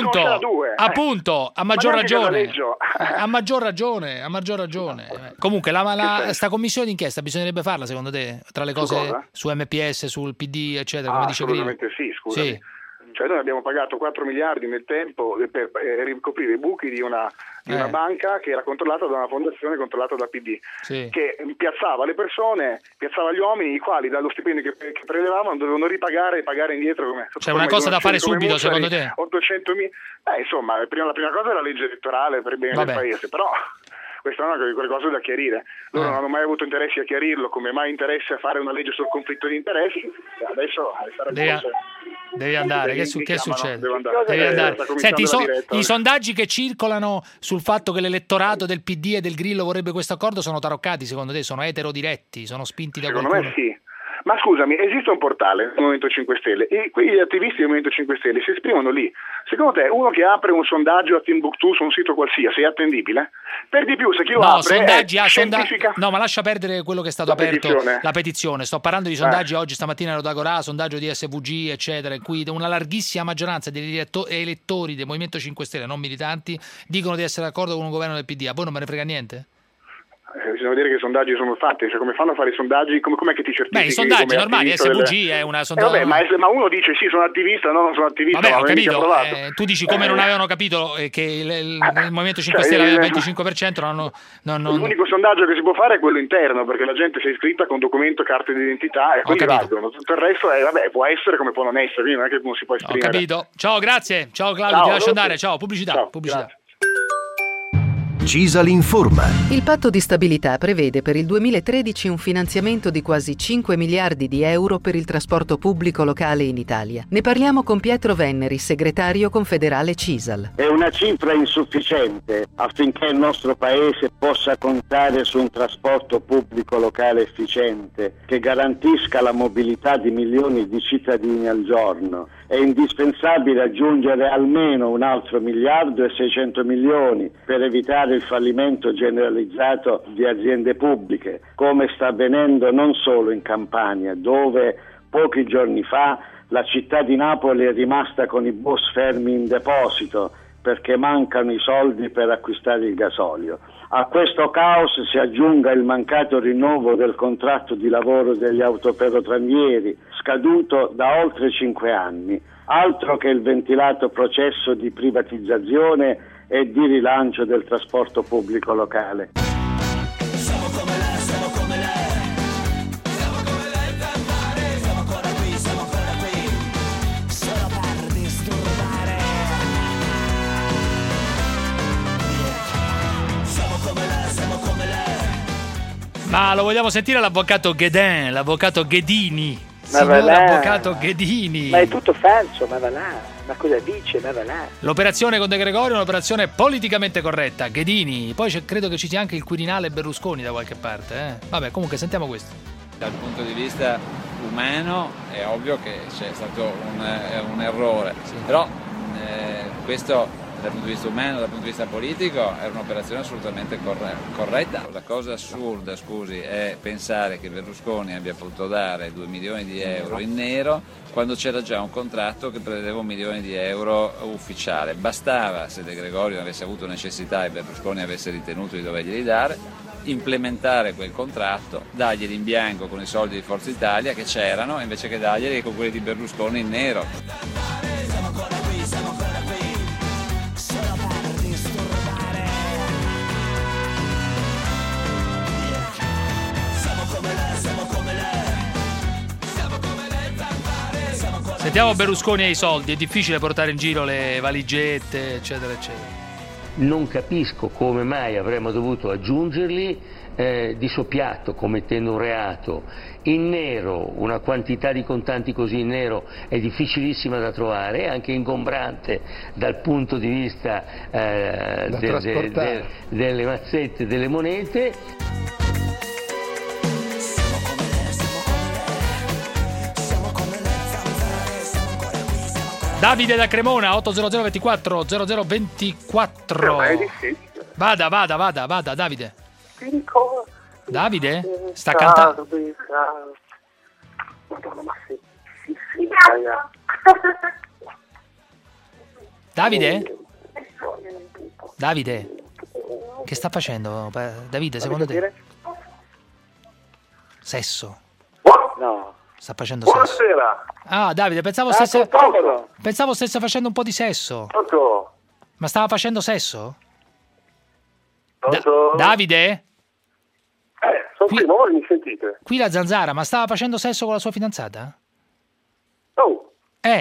a maggior ragione. A maggior ragione. Comunque sta commissione d'inchiesta bisognerebbe farla secondo te, tra le cose su MPS, sul PD eccetera, come dice Grillo? Assolutamente sì, scusami. Sì. Cioè noi abbiamo pagato 4 miliardi nel tempo per ricoprire i buchi di una banca che era controllata da una fondazione controllata dal PD, che piazzava le persone, piazzava gli uomini, i quali dallo stipendio che prelevavano dovevano ripagare e pagare indietro. C'è una cosa da fare subito secondo te? 800.000. Insomma, la prima cosa è la legge elettorale per il bene del paese, però questa è una di quelle cose da chiarire. Loro non hanno mai avuto interessi a chiarirlo, come mai interesse a fare una legge sul conflitto di interessi. Adesso devi andare, che succede? Devi andare. Senti, i sondaggi che circolano sul fatto che l'elettorato del PD e del Grillo vorrebbe questo accordo sono taroccati, secondo te? Sono eterodiretti? Sono spinti da qualcuno? Secondo me sì. Ma scusami, esiste un portale, il Movimento 5 Stelle, e quegli attivisti del Movimento 5 Stelle si esprimono lì. Secondo te uno che apre un sondaggio a Timbuktu su un sito qualsiasi è attendibile? Per di più, se chi lo apre No, ma lascia perdere quello che è stato aperto, la petizione. Sto parlando di sondaggi, oggi stamattina ero da Corà, sondaggio di SVG, eccetera, in cui una larghissima maggioranza degli elettori del Movimento 5 Stelle, non militanti, dicono di essere d'accordo con un governo del PD. A voi non me ne frega niente? Bisogna vedere che i sondaggi sono fatti, cioè come fanno a fare i sondaggi, com'è che ti certifichi? I sondaggi normali, SVG è una sondaggio. Ma uno dice sì, sono attivista, no, non sono attivista. Vabbè, ho capito. Tu dici come non avevano capito che il Movimento 5 Stelle aveva il 25%, l'unico sondaggio che si può fare è quello interno, perché la gente si è iscritta con documento, carte d'identità e quindi valgono. Tutto il resto può essere come può non essere, quindi non è che non si può esprimere. Ho capito. Ciao, grazie. Ciao Claudio, ti lascio andare. Ciao, pubblicità. CISAL informa. Il patto di stabilità prevede per il 2013 un finanziamento di quasi 5 miliardi di euro per il trasporto pubblico locale in Italia. Ne parliamo con Pietro Venneri, segretario confederale CISAL. È una cifra insufficiente affinché il nostro paese possa contare su un trasporto pubblico locale efficiente che garantisca la mobilità di milioni di cittadini al giorno. È indispensabile aggiungere almeno un altro 1.600 milioni per evitare il fallimento generalizzato di aziende pubbliche, come sta avvenendo non solo in Campania, dove pochi giorni fa la città di Napoli è rimasta con i bus fermi in deposito perché mancano i soldi per acquistare il gasolio. A questo caos si aggiunga il mancato rinnovo del contratto di lavoro degli autoperotrainieri, scaduto da oltre 5 anni, altro che il ventilato processo di privatizzazione e di rilancio del trasporto pubblico locale. Siamo come lei, siamo come lei. Siamo come lei per mare. Siamo ancora qui, siamo ancora qui. Solo per disturbare. Siamo come lei, siamo come lei. Ma lo vogliamo sentire l'avvocato Ghedin, l'avvocato Ghedini? Ma va là. L'avvocato Ghedini. Ma è tutto falso, ma va là. Ma cosa dice? Ma va là. L'operazione con De Gregorio è un'operazione politicamente corretta. Ghedini. Poi credo che ci sia anche il Quirinale Berlusconi da qualche parte. Vabbè, comunque sentiamo questo. Dal punto di vista umano è ovvio che c'è stato un errore, sì. Però questo dal punto di vista umano, dal punto di vista politico è un'operazione assolutamente corretta. La cosa assurda, scusi, è pensare che Berlusconi abbia potuto dare 2 milioni di euro in nero quando c'era già un contratto che prevedeva 1 milione di euro ufficiale. Bastava, se De Gregorio avesse avuto necessità e Berlusconi avesse ritenuto di doverglieli dare, implementare quel contratto, darglieli in bianco con i soldi di Forza Italia che c'erano, invece che darglieli con quelli di Berlusconi in nero. Sentiamo Berlusconi e i soldi, è difficile portare in giro le valigette, eccetera, eccetera. Non capisco come mai avremmo dovuto aggiungerli di soppiatto, commettendo un reato. In nero, una quantità di contanti così in nero è difficilissima da trovare, è anche ingombrante dal punto di vista delle mazzette, delle monete. Davide da Cremona, 800 24 0024. È difficile. Vada, Davide. Davide? Sta cantando. Madonna, ma sì. Davide? Davide? Che sta facendo? Davide, secondo te? Sesso. No. Sta facendo sesso. Buonasera. Ah, Davide, pensavo stesse facendo un po' di sesso. Pronto? Ma stava facendo sesso? Pronto? Davide? Sono qui, ma voi mi sentite? Qui la Zanzara, ma stava facendo sesso con la sua fidanzata? Oh.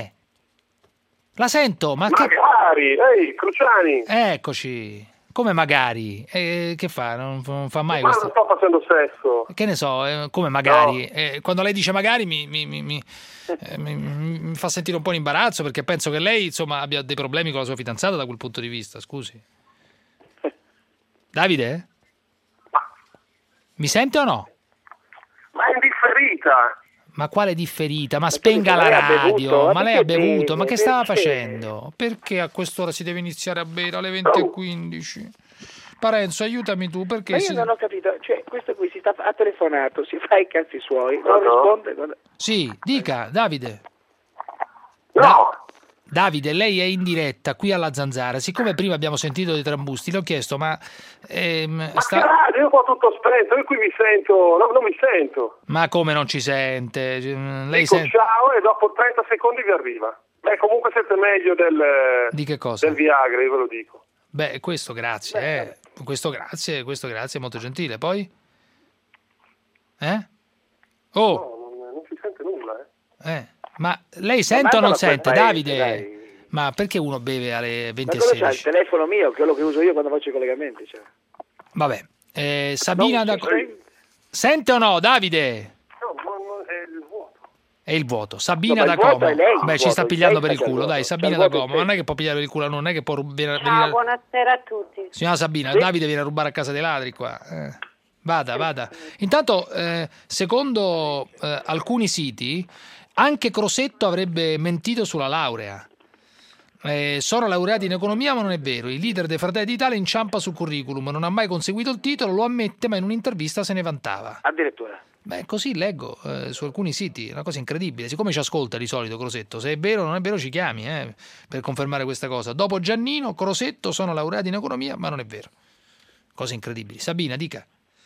La sento, ma magari, ehi, Cruciani. Eccoci. Come magari? Che fa? Non fa mai ma questo? non sto facendo sesso. Che ne so, come magari? No. Quando lei dice magari mi fa sentire un po' in imbarazzo, perché penso che lei, insomma, abbia dei problemi con la sua fidanzata da quel punto di vista, scusi. Davide? Mi sente o no? Ma è indifferita. Ma quale differita? Ma spenga la radio. Ma lei ha bevuto? Ma che stava facendo? Perché a quest'ora si deve iniziare a bere alle 20:15? Parenzo, aiutami tu, perché... Ma io non ho capito, cioè questo qui ha telefonato, si fa i cazzi suoi, non risponde... Sì, dica, Davide. No! Davide, lei è in diretta qui alla Zanzara. Siccome prima abbiamo sentito dei trambusti, le ho chiesto, ma che radio? Io ho tutto spento, io qui mi sento, non mi sento. Ma come non ci sente? Lei dico ciao e dopo 30 secondi vi arriva. Beh, comunque siete meglio di che cosa? Del Viagra, io ve lo dico. Beh, questo grazie, questo grazie, è molto gentile. Poi? Oh! No, non si sente nulla, Ma lei sente o non sente, Davide? Ma perché uno beve alle 20:16? Ma cosa c'ha il telefono mio, quello che uso io quando faccio i collegamenti? Cioè. Vabbè, Sabina sente o no, Davide? È il vuoto. Sabina da Como. Beh, ci sta pigliando per il culo, dai, Sabina da Como. Non è che può pigliare per il culo, non è che può venire. Ciao, buonasera a tutti. Signora Sabina, sì? Davide viene a rubare a casa dei ladri qua. Vada. Intanto, secondo alcuni siti, anche Crosetto avrebbe mentito sulla laurea. Sono laureati in economia, ma non è vero. Il leader dei Fratelli d'Italia inciampa sul curriculum, non ha mai conseguito il titolo, lo ammette, ma in un'intervista se ne vantava. Addirittura. Beh, così leggo su alcuni siti, una cosa incredibile. Siccome ci ascolta di solito Crosetto, se è vero o non è vero ci chiami per confermare questa cosa. Dopo Giannino, Crosetto sono laureati in economia, ma non è vero. Cose incredibili. Sabina, dica.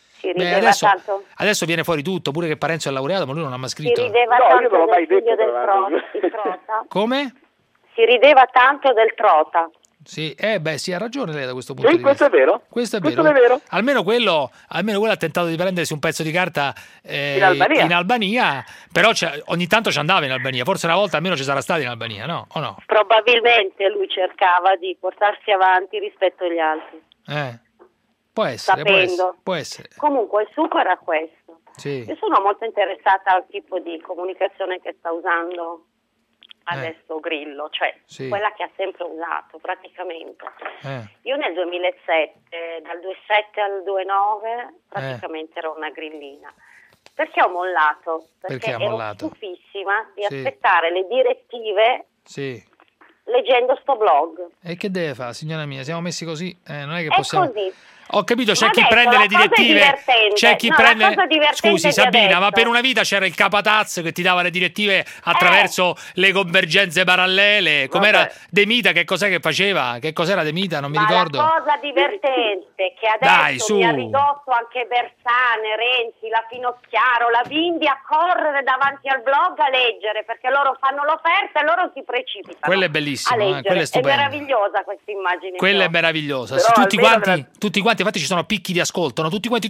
Adesso viene fuori tutto, pure che Parenzo è laureato, ma lui non ha mai scritto. Si rideva tanto del figlio del Trota. Come? Si rideva tanto del Trota. Sì, sì, ha ragione lei da questo punto di vista. Questo è vero. Questo è vero. Almeno quello ha tentato di prendersi un pezzo di carta in Albania, però ogni tanto ci andava in Albania, forse una volta almeno ci sarà stato in Albania, no? O no? Probabilmente lui cercava di portarsi avanti rispetto agli altri. Può essere, può essere. Comunque il succo era questo. Sì. Io sono molto interessata al tipo di comunicazione che sta usando adesso Grillo, cioè quella che ha sempre usato praticamente. Io nel 2007, dal 27 al 29, praticamente ero una grillina. Perché ho mollato? Perché ero stufissima di aspettare le direttive leggendo sto blog. E che deve fare, signora mia? Siamo messi così? Non è che è possiamo... così. Ho capito, c'è chi prende le direttive, c'è chi prende... Scusi Sabina, ma per una vita c'era il capataz che ti dava le direttive attraverso le convergenze parallele. Com'era De Mita? Che cos'è che faceva? Che cos'era De Mita? Non mi ricordo. La cosa divertente che adesso mi ha ridotto anche Bersane, Renzi, la Finocchiaro, la Bindi a correre davanti al blog a leggere, perché loro fanno l'offerta e loro si precipitano. Quella è bellissima, quella è stupenda. È meravigliosa questa immagine. Quella è meravigliosa. Tutti quanti, infatti ci sono picchi di ascolto, tutti quanti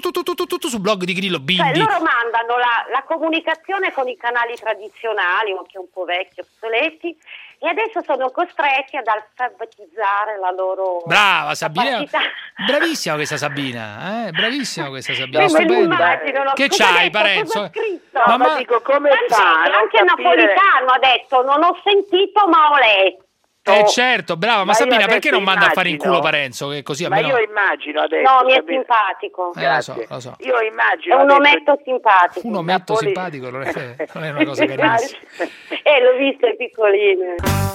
sul blog di Grillo Bindi. Cioè loro mandano la comunicazione con i canali tradizionali, anche un po' vecchi, obsoleti, e adesso sono costretti ad alfabetizzare la loro Brava Sabina, bravissima questa Sabina, bravissima questa Sabina, stupenda. Che c'hai Parenzo? Ma dico come fa? Anche Napolitano ha detto non ho sentito ma ho letto. Certo, brava, ma Sabina perché non manda a fare in culo Parenzo? Che così ma io immagino adesso. No, mi è simpatico. Lo so. Io immagino. È un ometto simpatico. Un ometto simpatico non è una cosa carissima. L'ho viste piccoline.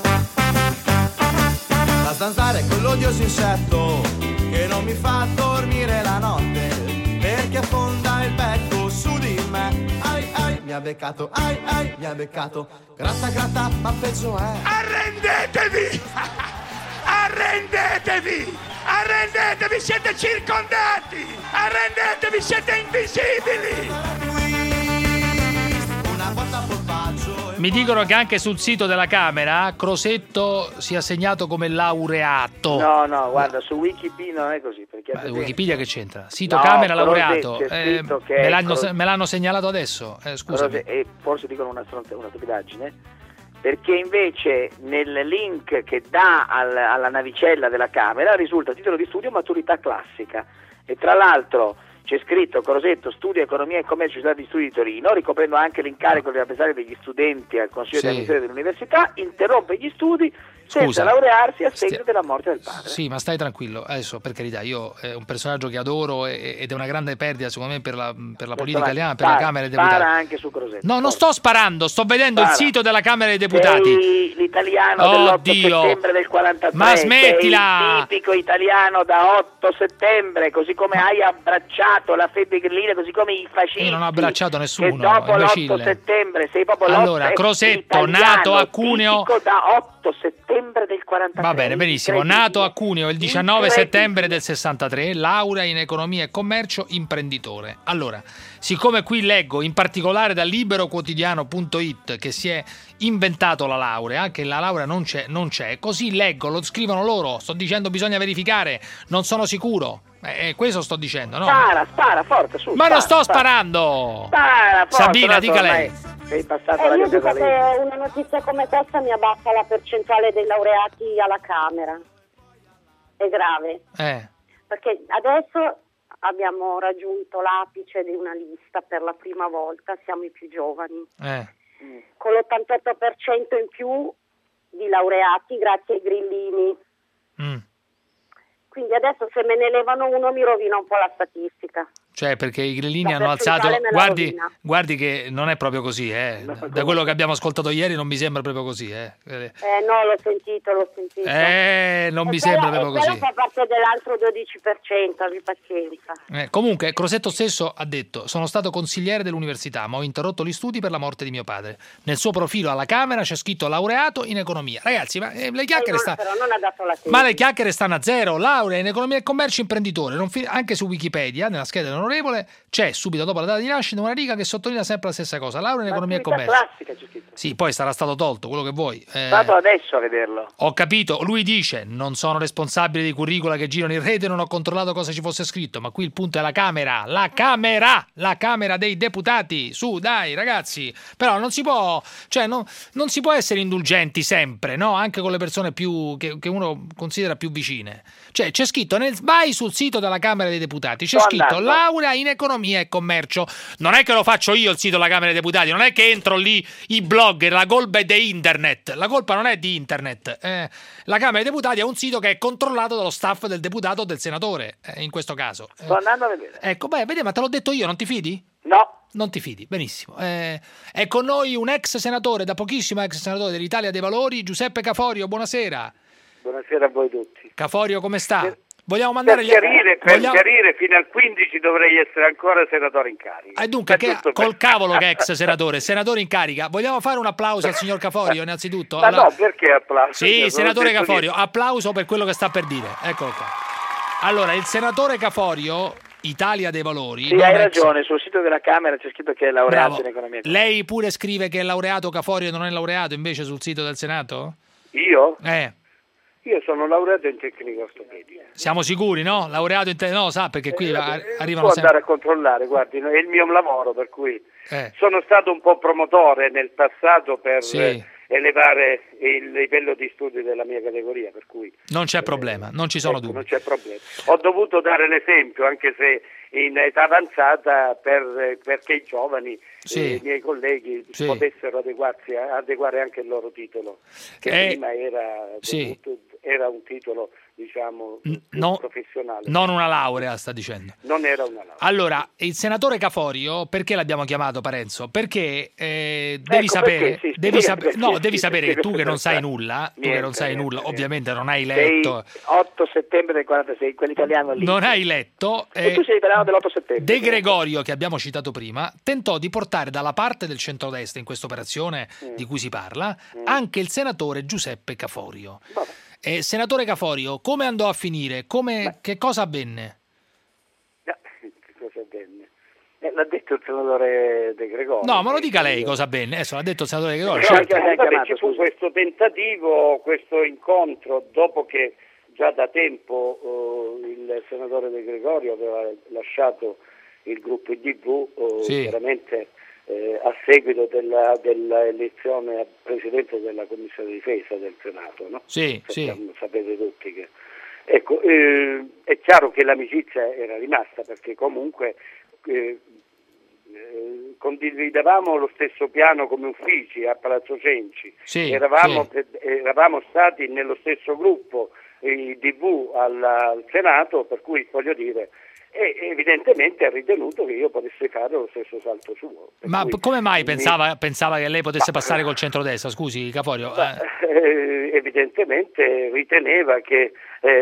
La zanzara è quell'odioso insetto che non mi fa dormire la notte, perché affonda il becco su di me. Mi ha beccato, mi ha beccato. Gratta, ma peggio è. Arrendetevi! Arrendetevi, siete circondati! Arrendetevi, siete invisibili! Mi dicono che anche sul sito della Camera Crosetto sia segnato come laureato. No, guarda, su Wikipedia non è così. Perché Wikipedia che c'entra? Sito Camera laureato. Me l'hanno segnalato adesso. Scusami. Forse dicono una stupidaggine. Perché invece nel link che dà alla navicella della Camera risulta titolo di studio maturità classica. E tra l'altro c'è scritto Crosetto studia economia e commercio all'Università di Studi di Torino, ricoprendo anche l'incarico di rappresentare degli studenti al Consiglio di amministrazione dell'università, interrompe gli studi senza laurearsi a seguito della morte del padre. Sì, ma stai tranquillo, adesso per carità, io è un personaggio che adoro ed è una grande perdita secondo me per la politica italiana, per la Camera dei Deputati. Spara anche su Crosetto. No, non sto sparando, sto vedendo il sito della Camera dei Deputati. Sei l'italiano dell'8 settembre del 43. Ma smettila! Sei il tipico italiano da 8 settembre, così come hai abbracciato la fede grillina, così come i fascisti. Io non ho abbracciato nessuno, che dopo l'8 settembre sei proprio allora, Crosetto, nato a Cuneo da 8 settembre del 43. Va bene, benissimo. Nato a Cuneo il 19 settembre del 63, laurea in economia e commercio, imprenditore. Allora, siccome qui leggo in particolare da liberoquotidiano.it che si è inventato la laurea, che la laurea non c'è, così leggo, lo scrivono loro, sto dicendo bisogna verificare, non sono sicuro. Questo sto dicendo, no? Spara, forte, su. Ma non sto sparando! Spara, forte. Sabina, dica lei. sei passato alla io dico che una notizia come questa mi abbassa la percentuale dei laureati alla Camera. È grave. Perché adesso abbiamo raggiunto l'apice di una lista per la prima volta, siamo i più giovani. Con l'88% in più di laureati grazie ai grillini. Quindi adesso se me ne levano uno mi rovina un po' la statistica. Cioè, perché i grillini hanno alzato... Guardi che non è proprio così, Da quello che abbiamo ascoltato ieri non mi sembra proprio così, no, l'ho sentito. Non mi sembra proprio così. Quello fa parte dell'altro 12%, abbi pazienza. Comunque, Crosetto stesso ha detto: sono stato consigliere dell'università, ma ho interrotto gli studi per la morte di mio padre. Nel suo profilo alla Camera c'è scritto laureato in economia. Ragazzi, ma le chiacchiere però non ha dato la tesi. Ma le chiacchiere stanno a zero. Laurea in economia e commercio, imprenditore. Anche su Wikipedia, nella scheda dell'onorevole, c'è subito dopo la data di nascita una riga che sottolinea sempre la stessa cosa: laurea in economia e commercio. Classica, sì, poi sarà stato tolto, quello che vuoi. Vado adesso a vederlo. Ho capito, lui dice: non sono responsabile dei curricula che girano in rete, non ho controllato cosa ci fosse scritto, ma qui il punto è la Camera dei deputati. Su, dai, ragazzi. Però non si può, cioè non si può essere indulgenti sempre, no? Anche con le persone più che uno considera più vicine. Cioè, c'è scritto vai sul sito della Camera dei Deputati, c'è scritto laurea in economia e commercio. Non è che lo faccio io il sito della Camera dei Deputati, non è che entro lì i blogger, la colpa è di internet. La colpa non è di internet. La Camera dei Deputati è un sito che è controllato dallo staff del deputato o del senatore, in questo caso. Sto andando a vedere. Ecco, vedi, ma te l'ho detto io, non ti fidi? No. Non ti fidi, benissimo. È con noi un ex senatore, da pochissimo ex senatore dell'Italia dei Valori, Giuseppe Caforio, buonasera. Buonasera a voi tutti. Caforio, come sta? Vogliamo mandare per chiarire, fino al 15 dovrei essere ancora senatore in carica. Dunque, col cavolo che è ex senatore in carica. Vogliamo fare un applauso al signor Caforio, innanzitutto? Ma no, perché applauso? Sì, senatore Caforio, applauso per quello che sta per dire. Eccolo qua. Allora, il senatore Caforio, Italia dei Valori... Sì, hai ragione, sul sito della Camera c'è scritto che è laureato in economia. Lei pure scrive che è laureato Caforio e non è laureato invece sul sito del Senato? Io? Io sono laureato in tecnica ortopedica. Siamo sicuri, no? Laureato in no, sa, perché qui arrivano sempre... andare a controllare, guardi, è il mio lavoro, per cui sono stato un po' promotore nel passato per elevare il livello di studi della mia categoria, per cui... Non c'è problema, non ci sono dubbi. Non c'è problema. Ho dovuto dare l'esempio, anche se in età avanzata, perché i giovani, i miei colleghi, potessero adeguare anche il loro titolo, che prima era un titolo, diciamo, professionale. Non una laurea, sta dicendo. Non era una laurea. Allora, il senatore Caforio, perché l'abbiamo chiamato, Parenzo? Perché devi sapere che tu che non sai nulla, ovviamente non hai letto. 8 settembre del 46, quell'italiano lì. Non hai letto. E tu sei italiano dell'8 settembre. De Gregorio, che abbiamo citato prima, tentò di portare dalla parte del centrodestra in questa operazione di cui si parla anche il senatore Giuseppe Caforio. Senatore Caforio, come andò a finire? Che cosa avvenne? Che cosa avvenne? L'ha detto il senatore De Gregorio. No, ma lo dica lei cosa avvenne. Adesso l'ha detto il senatore De Gregorio. Ci fu questo tentativo, questo incontro, dopo che già da tempo il senatore De Gregorio aveva lasciato il gruppo IDV, chiaramente a seguito dell'elezione a presidente della Commissione di Difesa del Senato, no? Sapete tutti che... Ecco, è chiaro che l'amicizia era rimasta, perché comunque condividevamo lo stesso piano come uffici a Palazzo Cenci, eravamo stati nello stesso gruppo DV al Senato, per cui voglio dire, e evidentemente ha ritenuto che io potessi fare lo stesso salto suo. Ma come mai pensava che lei potesse passare col centrodestra? Scusi, Caforio. Evidentemente riteneva che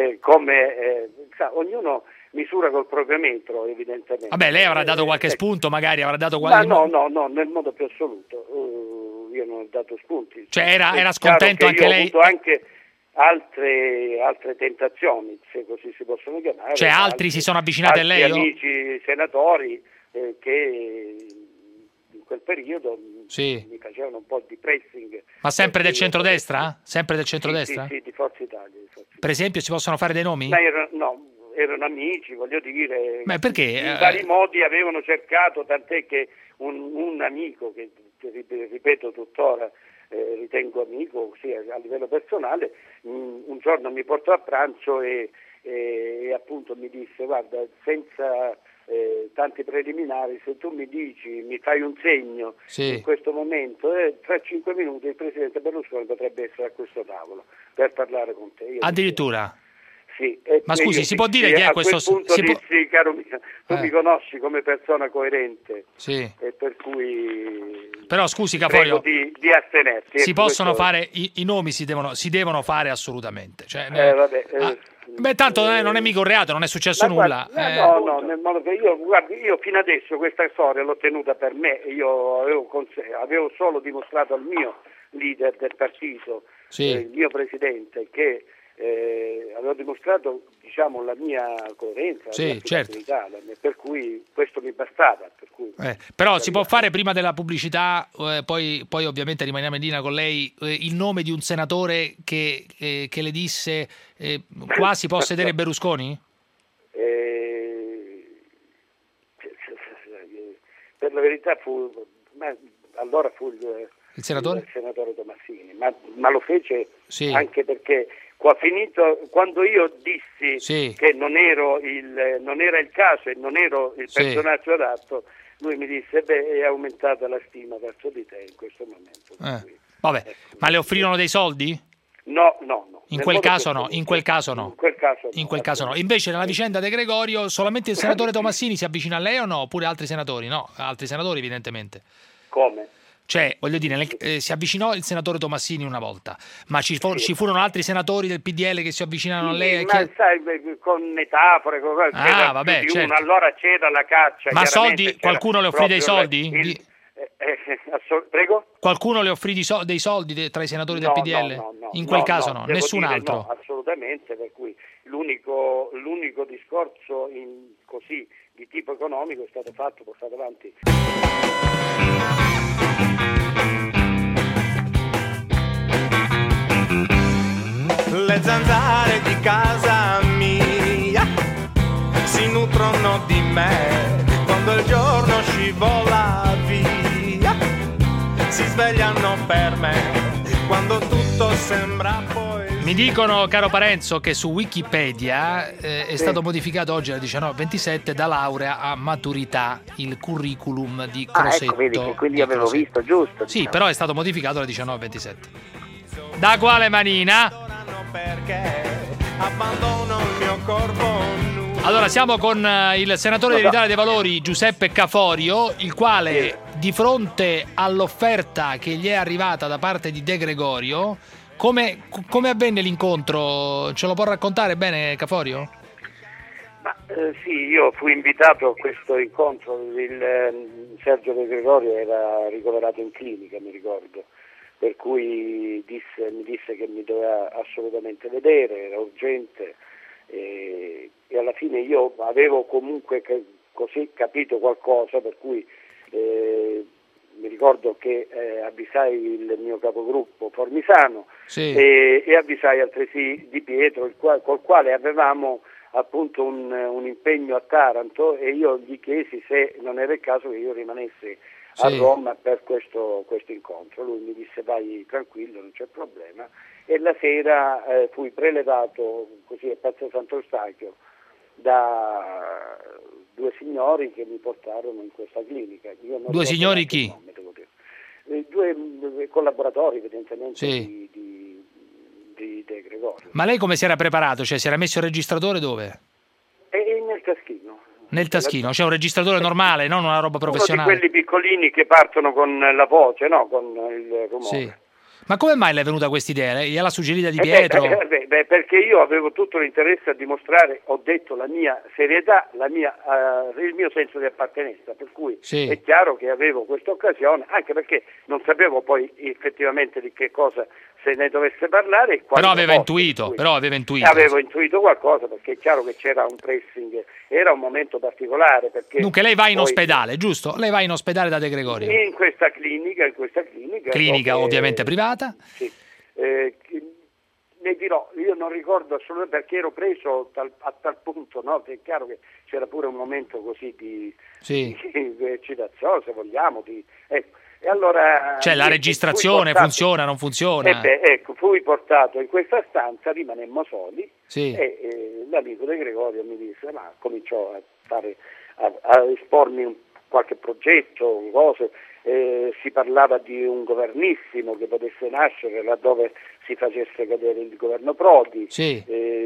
ognuno misura col proprio metro, evidentemente. Vabbè, lei avrà dato qualche spunto, magari avrà dato qualche... No, nel modo più assoluto. Io non ho dato spunti. Cioè era scontento anche lei? Ho avuto anche altre tentazioni, se così si possono chiamare. Cioè altri si sono avvicinati a lei? Amici senatori che in quel periodo mi facevano un po' di pressing. Ma sempre del centrodestra? Sempre del centrodestra? Sì, di Forza Italia. Per esempio, si possono fare dei nomi? Erano amici, voglio dire. Ma perché? In vari modi avevano cercato, tant'è che un amico che ripeto tuttora, ritengo amico sia a livello personale, un giorno mi portò a pranzo e appunto mi disse: guarda, senza tanti preliminari, se tu mi dici, mi fai un segno in questo momento, tra 5 minuti il presidente Berlusconi potrebbe essere a questo tavolo per parlare con te. Addirittura? Sì. Ma scusi, si può dire chi è questo? Dissi, caro mio, tu mi conosci come persona coerente, e per cui però scusi Caforio, di astenersi. Si possono fare i nomi, si devono fare assolutamente. Cioè, tanto non è mica un reato, non è successo nulla. No, nel modo che io fino adesso questa storia l'ho tenuta per me. Io avevo solo dimostrato al mio leader del partito, il mio presidente, che avevo dimostrato, diciamo, la mia coerenza, la mia fiducialità, per cui questo mi bastava. Però si può fare prima della pubblicità, poi ovviamente rimaniamo in linea con lei, il nome di un senatore che le disse qua si può sedere Berlusconi? Per la verità allora fu il senatore Tomassini, ma lo fece anche perché quando io dissi che non era il caso e non ero il personaggio adatto, lui mi disse: è aumentata la stima verso di te in questo momento. Vabbè, ma le offrirono dei soldi? No. In quel caso no. Invece nella vicenda De Gregorio solamente il senatore Tomassini si avvicina a lei o no? Oppure altri senatori? No, altri senatori evidentemente. Come? Cioè, voglio dire, si avvicinò il senatore Tomassini una volta, ma ci furono altri senatori del PDL che si avvicinarono a lei? Ma sai, con metafore, vabbè, certo. Allora c'era la caccia. Ma soldi, qualcuno le offrì dei soldi? Prego? Qualcuno le offrì dei soldi tra i senatori del PDL? No, in quel caso no, nessun altro? No, assolutamente, per cui l'unico discorso così di tipo economico è stato portato avanti. Le zanzare di casa mia si nutrono di me, quando il giorno scivola via si svegliano per me, quando tutto sembra poesia. Mi dicono, caro Parenzo, che su Wikipedia è stato modificato oggi alle 19:27 da laurea a maturità il curriculum di Crosetto. Ecco, vedi che quindi avevo visto giusto. Sì, però è stato modificato alle 19:27. Da quale manina? Perché abbandono il mio corpo. Allora siamo con il senatore dell'Italia dei Valori Giuseppe Caforio, il quale di fronte all'offerta che gli è arrivata da parte di De Gregorio, come avvenne l'incontro? Ce lo può raccontare bene Caforio? Sì, io fui invitato a questo incontro, Sergio De Gregorio era ricoverato in clinica, mi ricordo, per cui mi disse che mi doveva assolutamente vedere, era urgente, e alla fine io avevo comunque così capito qualcosa, per cui mi ricordo che avvisai il mio capogruppo Formisano e avvisai altresì Di Pietro, col quale avevamo appunto un impegno a Taranto, e io gli chiesi se non era il caso che io rimanessi a Roma per questo incontro. Lui mi disse: vai tranquillo, non c'è problema, e la sera fui prelevato così a Piazza Sant'Eustachio da due signori che mi portarono in questa clinica. Due signori chi? Due collaboratori evidentemente di De Gregorio. Ma lei come si era preparato? Cioè si era messo il registratore dove? Nel taschino. Nel taschino, c'è un registratore normale, non una roba professionale. Uno di quelli piccolini che partono con la voce, no? Con il rumore. Sì. Ma come mai le è venuta questa idea? Gliel'ha suggerita Di Pietro? Perché io avevo tutto l'interesse a dimostrare, ho detto, la mia serietà, il mio senso di appartenenza, per cui è chiaro che avevo questa occasione, anche perché non sapevo poi effettivamente di che cosa se ne dovesse parlare. Però aveva intuito. Avevo intuito qualcosa, perché è chiaro che c'era un pressing, era un momento particolare. Perché dunque lei va in ospedale, giusto? Lei va in ospedale da De Gregorio? In questa clinica. Clinica ovviamente privata? Sì. Ne dirò, io non ricordo assolutamente, perché ero preso a tal punto, no? Che è chiaro che c'era pure un momento così di eccitazione, se vogliamo, E allora, cioè la registrazione funziona, non funziona? Ecco, fui portato in questa stanza, rimanemmo soli, sì. E l'amico De Gregorio mi disse, ma cominciò a espormi qualche progetto, cose, si parlava di un governissimo che potesse nascere laddove si facesse cadere il governo Prodi. Sì.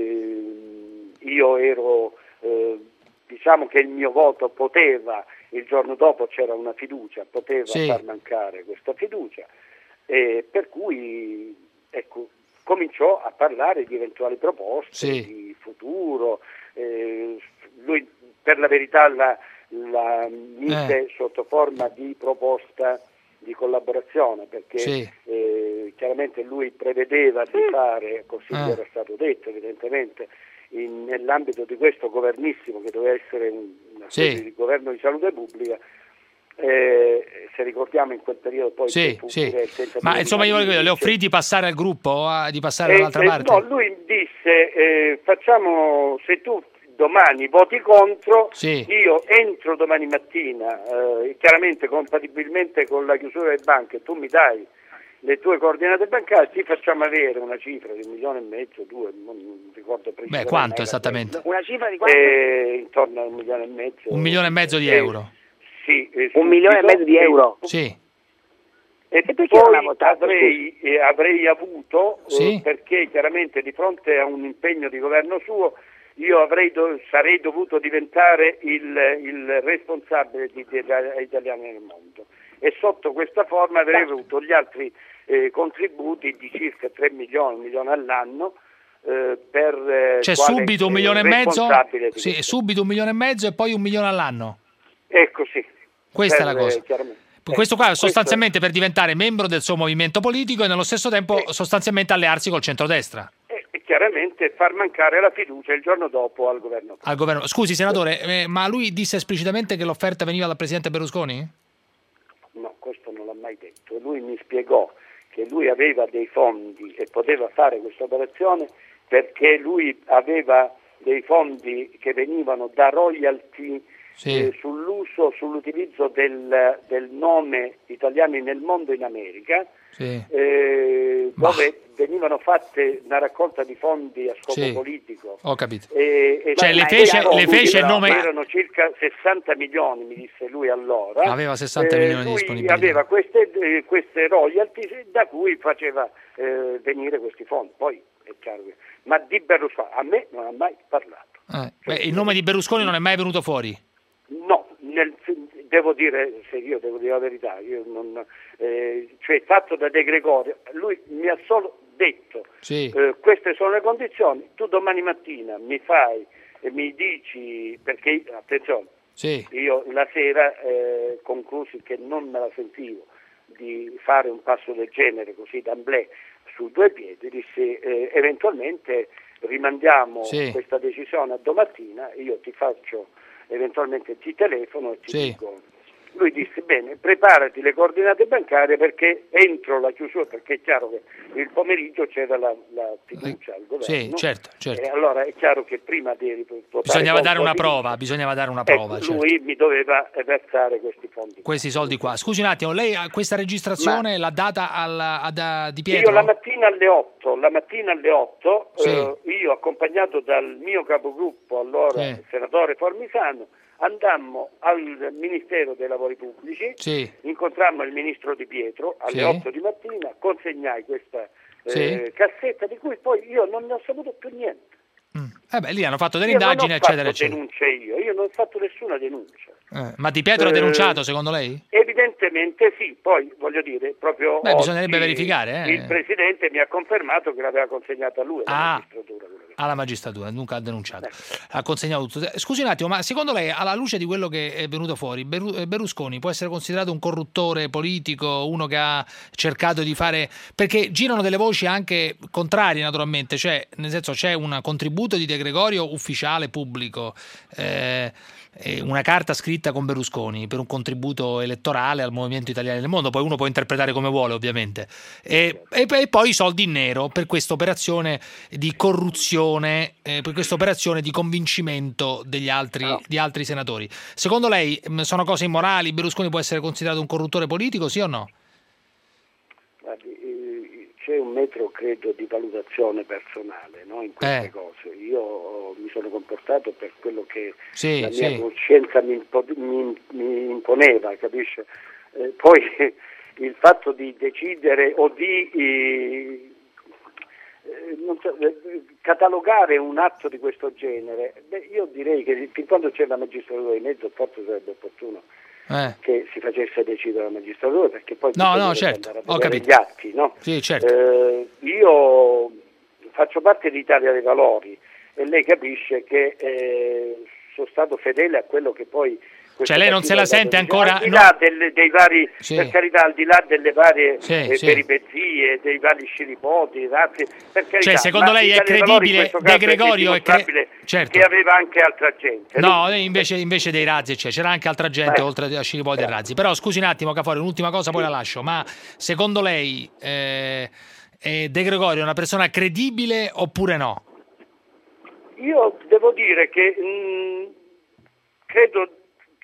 Io ero, diciamo che il mio voto poteva, il giorno dopo c'era una fiducia, poteva far mancare questa fiducia, per cui ecco, cominciò a parlare di eventuali proposte, di futuro. Lui per la verità la mise sotto forma di proposta di collaborazione, perché chiaramente lui prevedeva di fare, così era stato detto evidentemente, nell'ambito di questo governissimo che doveva essere una specie di governo di salute pubblica, se ricordiamo in quel periodo poi ma insomma io le offrì di passare al gruppo, di passare dall'altra parte? No, lui disse facciamo, se tu domani voti contro, io entro domani mattina, chiaramente compatibilmente con la chiusura delle banche, tu mi dai le tue coordinate bancarie, ti facciamo avere una cifra di 1,5 milioni, 2, non ricordo precisamente. Quanto esattamente? Una cifra di quanto? Intorno a 1,5 milioni. 1,5 milioni di euro? Sì. 1,5 milioni di euro? Sì. E poi avrei avuto, perché chiaramente di fronte a un impegno di governo suo, io sarei dovuto diventare il responsabile di italiani nel mondo, e sotto questa forma avrei avuto gli altri contributi di circa 3 milioni, 1 milione all'anno, per cioè subito 1,5 milioni? Sì, subito 1,5 milioni e poi 1 milione all'anno? Ecco, sì. Questa è la cosa. Questo qua sostanzialmente per diventare membro del suo movimento politico e nello stesso tempo sostanzialmente allearsi col centrodestra. Chiaramente far mancare la fiducia il giorno dopo al governo. Scusi senatore, ma lui disse esplicitamente che l'offerta veniva dal presidente Berlusconi? No, questo non l'ha mai detto. Lui mi spiegò che lui aveva dei fondi e poteva fare questa operazione perché lui aveva dei fondi che venivano da royalty sull'utilizzo del nome Italiani nel mondo in America, dove venivano fatte una raccolta di fondi a scopo politico. Ho capito. Cioè le fece il nome... Erano circa 60 milioni, mi disse lui allora. Aveva 60 milioni disponibili. Aveva queste royalties da cui faceva venire questi fondi. Poi è chiaro che... Ma di Berlusconi a me non ha mai parlato. Il nome di Berlusconi non è mai venuto fuori? No, devo dire la verità, cioè fatto da De Gregorio, lui mi ha solo detto queste sono le condizioni, tu domani mattina mi fai e mi dici, perché attenzione, io la sera conclusi che non me la sentivo di fare un passo del genere così d'amblè su due piedi, dissi eventualmente rimandiamo questa decisione a domattina, io ti faccio eventualmente ti telefono e ti dico. Lui disse bene, preparati le coordinate bancarie perché entro la chiusura, perché è chiaro che il pomeriggio c'era la fiducia al governo. Certo. E allora è chiaro che prima di bisognava dare una prova. Lui mi doveva versare questi fondi. Questi soldi qua. Scusi un attimo, lei ha questa registrazione l'ha data Di Pietro? Io la mattina alle 8, io accompagnato dal mio capogruppo allora, il senatore Formisano, andammo al Ministero dei Lavori Pubblici, incontrammo il ministro Di Pietro alle 8 di mattina, consegnai questa cassetta di cui poi io non ne ho saputo più niente. Lì hanno fatto delle indagini, eccetera, eccetera. Io non ho fatto nessuna denuncia. Ma Di Pietro ha denunciato, secondo lei? Evidentemente sì, poi voglio dire, proprio bisognerebbe verificare. Il Presidente mi ha confermato che l'aveva consegnata a lui, alla magistratura. Alla magistratura, nunca ha denunciato. Ha consegnato tutto. Scusi un attimo, ma secondo lei, alla luce di quello che è venuto fuori, Berlusconi può essere considerato un corruttore politico, uno che ha cercato di fare... Perché girano delle voci anche contrarie, naturalmente, cioè, nel senso, c'è un contributo di De Gregorio ufficiale, pubblico, una carta scritta con Berlusconi per un contributo elettorale al movimento italiano nel mondo, poi uno può interpretare come vuole ovviamente, e poi i soldi in nero per questa operazione di corruzione operazione di convincimento di altri senatori. Secondo lei sono cose immorali? Berlusconi può essere considerato un corruttore politico, sì o no? Guardi, c'è un metro, credo, di valutazione personale, no, in queste cose. Io mi sono comportato per quello che la mia coscienza mi imponeva, capisce? Poi il fatto di decidere o di catalogare un atto di questo genere, io direi che fin quando c'è la magistratura di mezzo, forse sarebbe opportuno che si facesse decidere la magistratura, perché poi certo, ho capito gli atti, no? Sì, certo. Io faccio parte dell'Italia dei Valori e lei capisce che sono stato fedele a quello che poi Cioè lei non se la sente ancora... Al di là dei vari, per carità, al di là delle varie peripezie, dei vari sciripoti, per carità, cioè secondo lei è credibile De Gregorio certo. Che aveva anche altra gente. No, invece dei razzi c'era anche altra gente oltre a sciripoti e razzi. Però scusi un attimo Caforio, un'ultima cosa poi la lascio, ma secondo lei De Gregorio è una persona credibile oppure no? Io devo dire che credo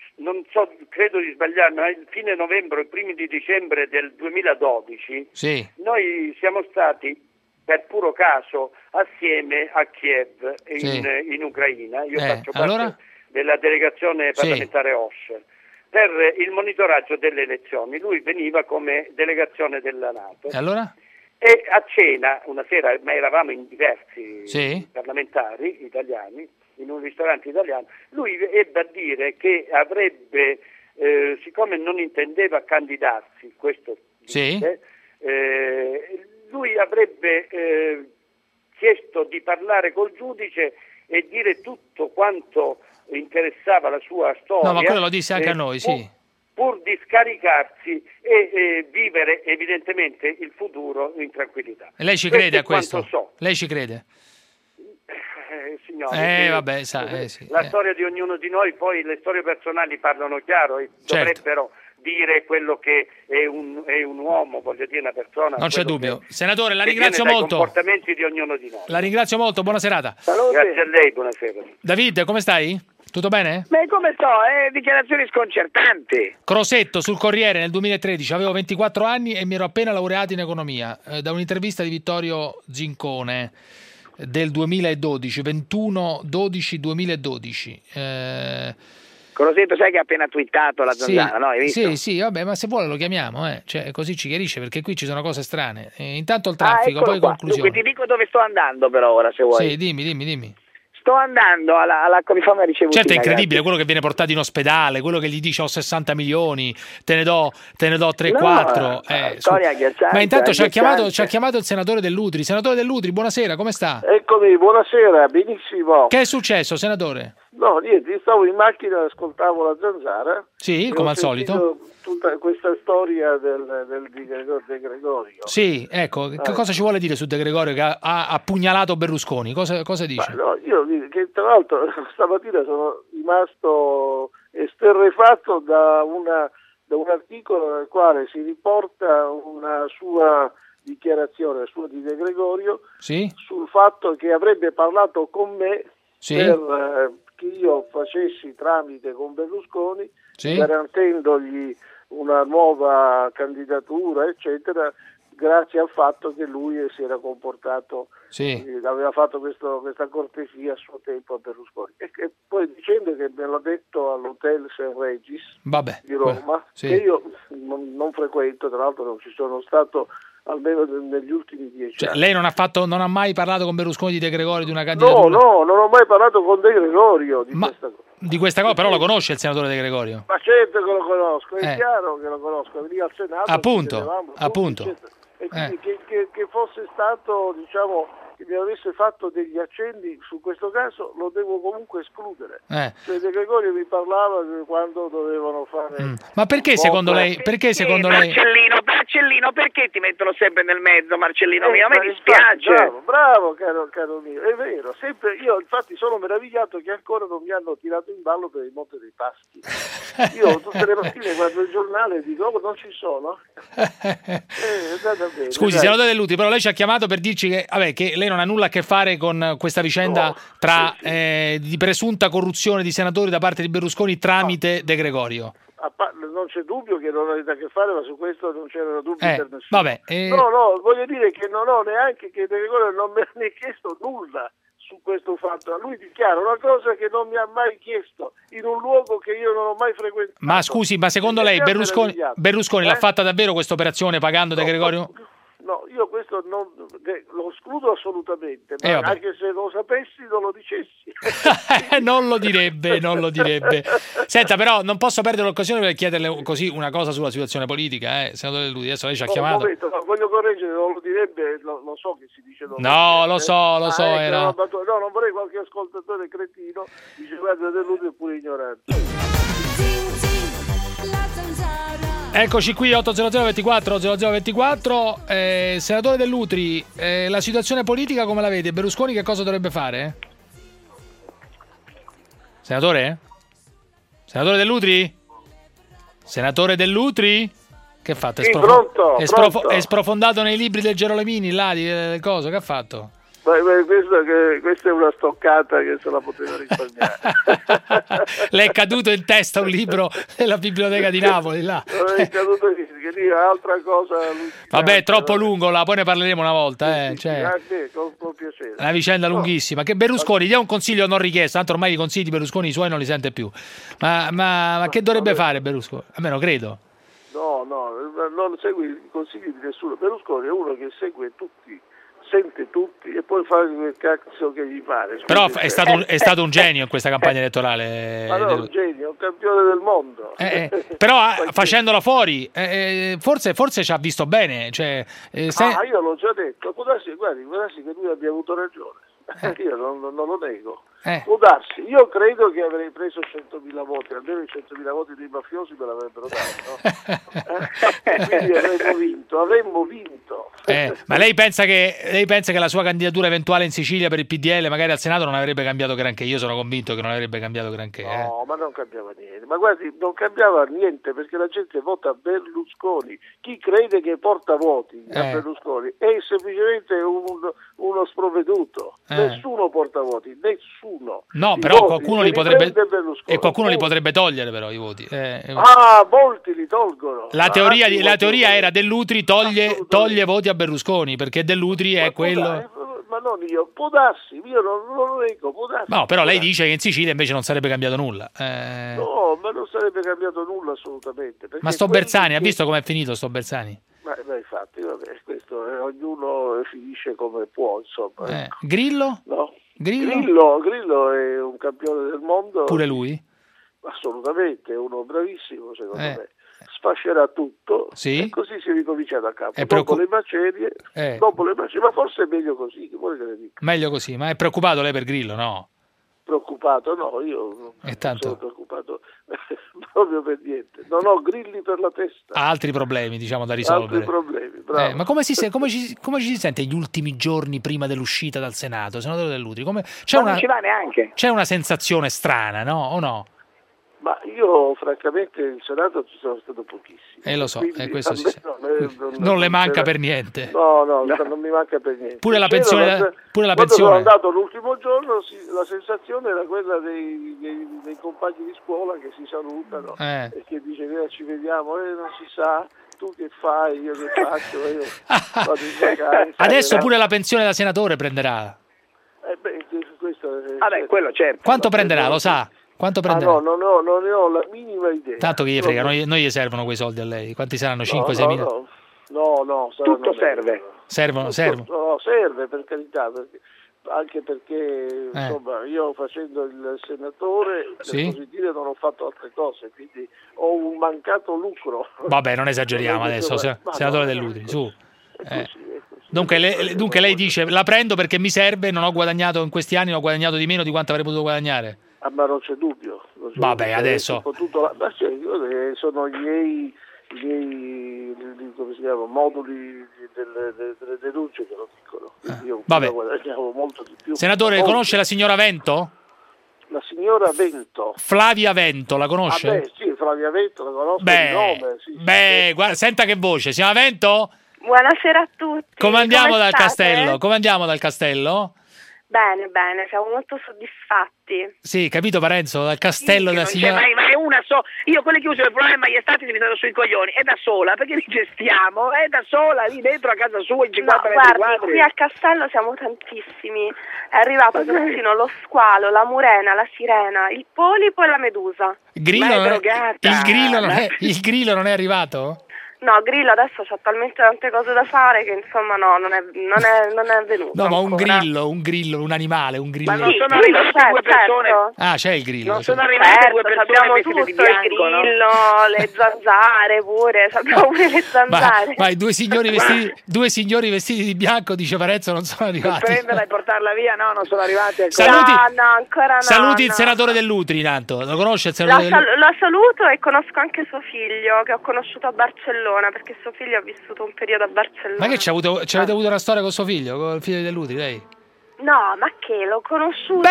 di sbagliare, ma il fine novembre, i primi di dicembre del 2012, noi siamo stati per puro caso assieme a Kiev in Ucraina. Io faccio parte della delegazione parlamentare OSCE per il monitoraggio delle elezioni. Lui veniva come delegazione della NATO. E a cena una sera, ma eravamo in diversi parlamentari italiani, in un ristorante italiano, lui ebbe a dire che avrebbe, siccome non intendeva candidarsi, questo dice, lui avrebbe chiesto di parlare col giudice e dire tutto quanto interessava la sua storia. No, ma quello lo disse anche a noi, pur di scaricarsi e vivere evidentemente il futuro in tranquillità. E lei ci crede a questo? Lei ci crede? Signore, la storia di ognuno di noi, poi le storie personali parlano chiaro e dovrebbero dire quello che è un uomo, voglio dire una persona. Non c'è dubbio. Senatore, la ringrazio molto. I comportamenti di ognuno di noi. La ringrazio molto, buona serata. Salute. Grazie a lei, buonasera. David, come stai? Tutto bene? Beh, come sto? Dichiarazioni sconcertanti. Crosetto sul Corriere nel 2013, avevo 24 anni e mi ero appena laureato in economia, da un'intervista di Vittorio Zincone del 2012, 21/12/2012. Crosetto, sai che ha appena twittato la Zanzara, no? Hai visto? Sì, vabbè, ma se vuole lo chiamiamo, cioè, così ci chiarisce, perché qui ci sono cose strane. Intanto il traffico, poi conclusione. Dunque ti dico dove sto andando però ora, se vuoi. Sì, dimmi. Sto andando alla Comifama ricevuta. Certo, è incredibile quello che viene portato in ospedale, quello che gli dice ho 60 milioni, te ne do 3-4. Ma intanto ci ha chiamato il senatore Dell'Utri. Senatore Dell'Utri, buonasera, come sta? Eccomi, buonasera, benissimo. Che è successo, senatore? No, niente, stavo in macchina, ascoltavo la Zanzara. Sì, come al solito. Tutta questa storia del De Gregorio. Sì, ecco, che cosa ci vuole dire su De Gregorio che ha appugnalato Berlusconi? Cosa dice? No, io dico che tra l'altro stamattina sono rimasto esterrefatto da un articolo nel quale si riporta una sua dichiarazione, di De Gregorio, sul fatto che avrebbe parlato con me per che io facessi tramite con Berlusconi, garantendogli una nuova candidatura, eccetera, grazie al fatto che lui si era comportato, aveva fatto questa cortesia a suo tempo a Berlusconi. E poi dicendo che me l'ha detto all'Hotel St. Regis di Roma, che io non frequento, tra l'altro non ci sono stato almeno negli ultimi 10 anni. Lei non ha mai parlato con Berlusconi di De Gregorio, di una candidatura? No, non ho mai parlato con De Gregorio di questa cosa, però lo conosce il senatore De Gregorio? Ma certo che lo conosco, è chiaro che lo conosco, veniva al Senato. Appunto. E quindi che fosse stato, diciamo, che mi avesse fatto degli accenni su questo caso, lo devo comunque escludere. Cioè De Gregorio mi parlava quando dovevano fare... Ma perché secondo lei... Marcellino, perché ti mettono sempre nel mezzo, Marcellino mio? A me dispiace. Bravo, caro mio, è vero. Sempre, io infatti sono meravigliato che ancora non mi hanno tirato in ballo per il Monte dei Paschi. Io tutte le mattine guardo il giornale e dico, non ci sono. Scusi, senatore Dell'Utri, però lei ci ha chiamato per dirci che lei non ha nulla a che fare con questa vicenda di presunta corruzione di senatori da parte di Berlusconi tramite De Gregorio. Non c'è dubbio che non ha niente a che fare, ma su questo non c'era dubbio per nessuno. Vabbè, No, voglio dire che non ho neanche che De Gregorio non mi ha né chiesto nulla su questo fatto. Lui dichiara una cosa che non mi ha mai chiesto in un luogo che io non ho mai frequentato. Ma scusi, ma secondo lei Berlusconi l'ha fatta davvero questa operazione pagando De Gregorio? No, io questo lo escludo assolutamente, ma anche se lo sapessi non lo dicessi. Non lo direbbe. Senta, però non posso perdere l'occasione per chiederle così una cosa sulla situazione politica, senatore Dell'Utri, adesso lei ci ha chiamato. Un momento, voglio correggere, non lo direbbe, lo so che si dice. Lo so. No, non vorrei qualche ascoltatore cretino dice guarda Dell'Utri è pure ignorante. Eccoci qui, 80024 0024. Senatore Dell'Utri, la situazione politica come la vede? Berlusconi che cosa dovrebbe fare? Senatore? Senatore Dell'Utri? Senatore Dell'Utri? Che ha fatto? È sprofondato nei libri del Gerolemini, là, di cosa? Che ha fatto? Questa è una stoccata che se la poteva risparmiare. Le è caduto in testa un libro della biblioteca di Napoli là. Non è caduto che lì altra cosa. Vabbè, è troppo lungo là, poi ne parleremo una volta. Con piacere. Una vicenda lunghissima. Che Berlusconi dia un consiglio non richiesto, tanto ormai i consigli di Berlusconi i suoi non li sente più. Ma che dovrebbe fare Berlusconi? A me non credo. No, non segue i consigli di nessuno. Berlusconi è uno che segue tutti, sente tutti e poi fa quel cazzo che gli pare. Però è stato un genio in questa campagna elettorale. Ma no, un genio, un campione del mondo. Però facendola fuori, forse ci ha visto bene. Io l'ho già detto, può darsi che lui abbia avuto ragione. Io non lo nego. Può darsi, io credo che avrei preso 100.000 voti, almeno i 100.000 voti dei mafiosi me l'avrebbero dato, quindi avremmo vinto. Ma lei pensa che la sua candidatura eventuale in Sicilia per il PDL magari al Senato non avrebbe cambiato granché? Io sono convinto che non avrebbe cambiato granché. No, ma non cambiava niente, ma guardi, non cambiava niente perché la gente vota Berlusconi. Chi crede che porta voti a Berlusconi è semplicemente uno sprovveduto. Nessuno porta voti, nessuno. No, però qualcuno li potrebbe togliere però i voti. Molti li tolgono. La teoria era Dell'Utri toglie voti a Berlusconi perché Dell'Utri è quello. Ma non io, può darsi, io non lo dico, può darsi. No, però lei dice che in Sicilia invece non sarebbe cambiato nulla. No, ma non sarebbe cambiato nulla assolutamente. Ma sto Bersani, ha visto com'è finito sto Bersani? Ma infatti, vabbè, questo ognuno finisce come può, insomma. Grillo? No. Grillo è un campione del mondo. Pure lui? Assolutamente, è uno bravissimo secondo me. Sfascerà tutto e così si ricomincia da capo. Dopo le macerie, ma forse è meglio così, che vuole che le dica? Meglio così, ma è preoccupato lei per Grillo, no? Preoccupato? No, io non sono preoccupato proprio per niente. Non ho grilli per la testa. Altri problemi, da risolvere. Altri problemi, bravo. Ma come ci si sente gli ultimi giorni prima dell'uscita dal Senato, senatore Dell'Utri? Non ci va neanche. C'è una sensazione strana, no? O no? Ma io francamente in Senato ci sono stato pochissimi. Lo so, questo non le manca per niente. No, non mi manca per niente. Pure la pensione. Quando sono andato l'ultimo giorno la sensazione era quella dei compagni di scuola che si salutano e che dice ci vediamo, non si sa. Tu che fai, io che faccio, io vado in vacanza. Adesso pure la pensione da senatore prenderà. Quello certo. Quanto prenderà, lo sa? Quanto prenderà? No, non ne ho la minima idea. Tanto che gli frega, non gli servono quei soldi a lei. Quanti saranno? 5-6 mila? No. Tutto serve. Servono? No, serve per carità, anche perché insomma io facendo il senatore per così dire non ho fatto altre cose, quindi ho un mancato lucro. Vabbè, non esageriamo adesso, senatore Dell'Utri, su. Dunque lei dice la prendo perché mi serve, non ho guadagnato in questi anni, ho guadagnato di meno di quanto avrei potuto guadagnare. Ma non c'è dubbio. Vabbè, adesso sono i miei come si chiama, moduli delle denunce che lo dicono. Io guadagnavo molto di più. Senatore, conosce la signora Vento? La signora Vento. Flavia Vento, la conosce? Sì, Flavia Vento la conosco di nome. Guarda, senta che voce. Signora Vento? Buonasera a tutti. Come andiamo dal castello? Bene, siamo molto soddisfatti. Sì, capito Parenzo, dal castello della signora... Ma è una io quelle che uso il problema gli stati mi stanno sui coglioni, è da sola, perché li gestiamo, è da sola lì dentro a casa sua in 50 metri quadri. Qui al castello siamo tantissimi, è arrivato persino lo squalo, la murena, la sirena, il polipo e la medusa. Il grillo non è arrivato? No, Grillo adesso c'ha talmente tante cose da fare che insomma no, non è venuto. No, ma un grillo, un animale, un grillo. Ma non sono arrivate due persone. Certo. Ah, c'è il grillo. Non sono arrivate due persone abbiamo vestite tutto, di bianco, il grillo, no? Le zanzare pure, abbiamo pure le zanzare. Ma i due signori vestiti di bianco, dice Parenzo, non sono arrivati. Prenderla e portarla via, no, non sono arrivati ancora. Ancora no. Saluti il senatore Dell'Utri, intanto. Lo conosce il senatore Dell'Utri? Lo saluto e conosco anche suo figlio, che ho conosciuto a Barcellona, perché suo figlio ha vissuto un periodo a Barcellona. Ma che c'è avete avuto una storia con suo figlio, con il figlio Dell'Utri, lei? No, ma che l'ho conosciuto.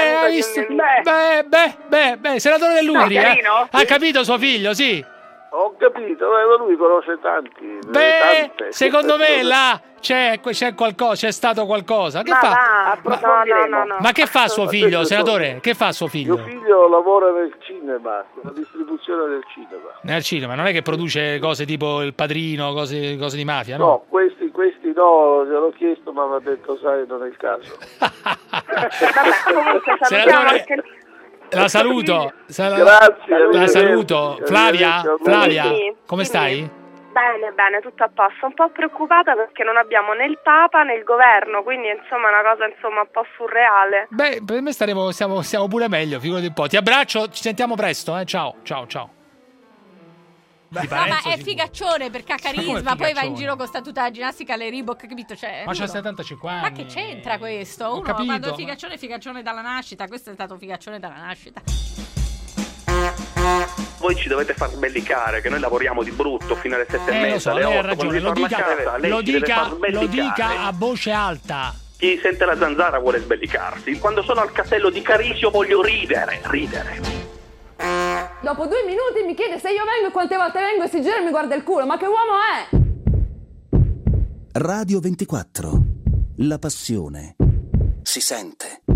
Senatore Dell'Utri, ha capito suo figlio, sì. Ho capito, lui conosce tanti. Secondo me là c'è qualcosa, c'è stato qualcosa. Che fa? No. Ma che fa suo figlio, senatore? Che fa suo figlio? Mio figlio lavora nel cinema, nella distribuzione del cinema. Nel cinema, non è che produce cose tipo Il Padrino, cose di mafia, no? No, questi no, gliel'ho chiesto ma mi ha detto sai non è il caso. Senatore, la saluto. Grazie. La saluto. Flavia, come stai? Bene, tutto a posto. Un po' preoccupata perché non abbiamo né il Papa né il governo, quindi insomma è una cosa un po' surreale. Beh, per me stiamo pure meglio, figurati un po'. Ti abbraccio, ci sentiamo presto, Ciao. No, ma è figaccione perché ha carisma, poi va in giro con sta tuta ginnastica alle Reebok, capito? Ma c'ha 75 anni. Ma che c'entra questo? Uno quando è figaccione dalla nascita, questo è stato figaccione dalla nascita. Voi ci dovete far sbellicare che noi lavoriamo di brutto fino alle 7:30. Lo so, lei ha ragione, lo dica a voce alta. Chi sente la zanzara vuole sbellicarsi. Quando sono al castello di Carisio voglio ridere. Dopo 2 minuti mi chiede se io vengo e quante volte vengo e si gira e mi guarda il culo. Ma che uomo è? Radio 24. La passione si sente.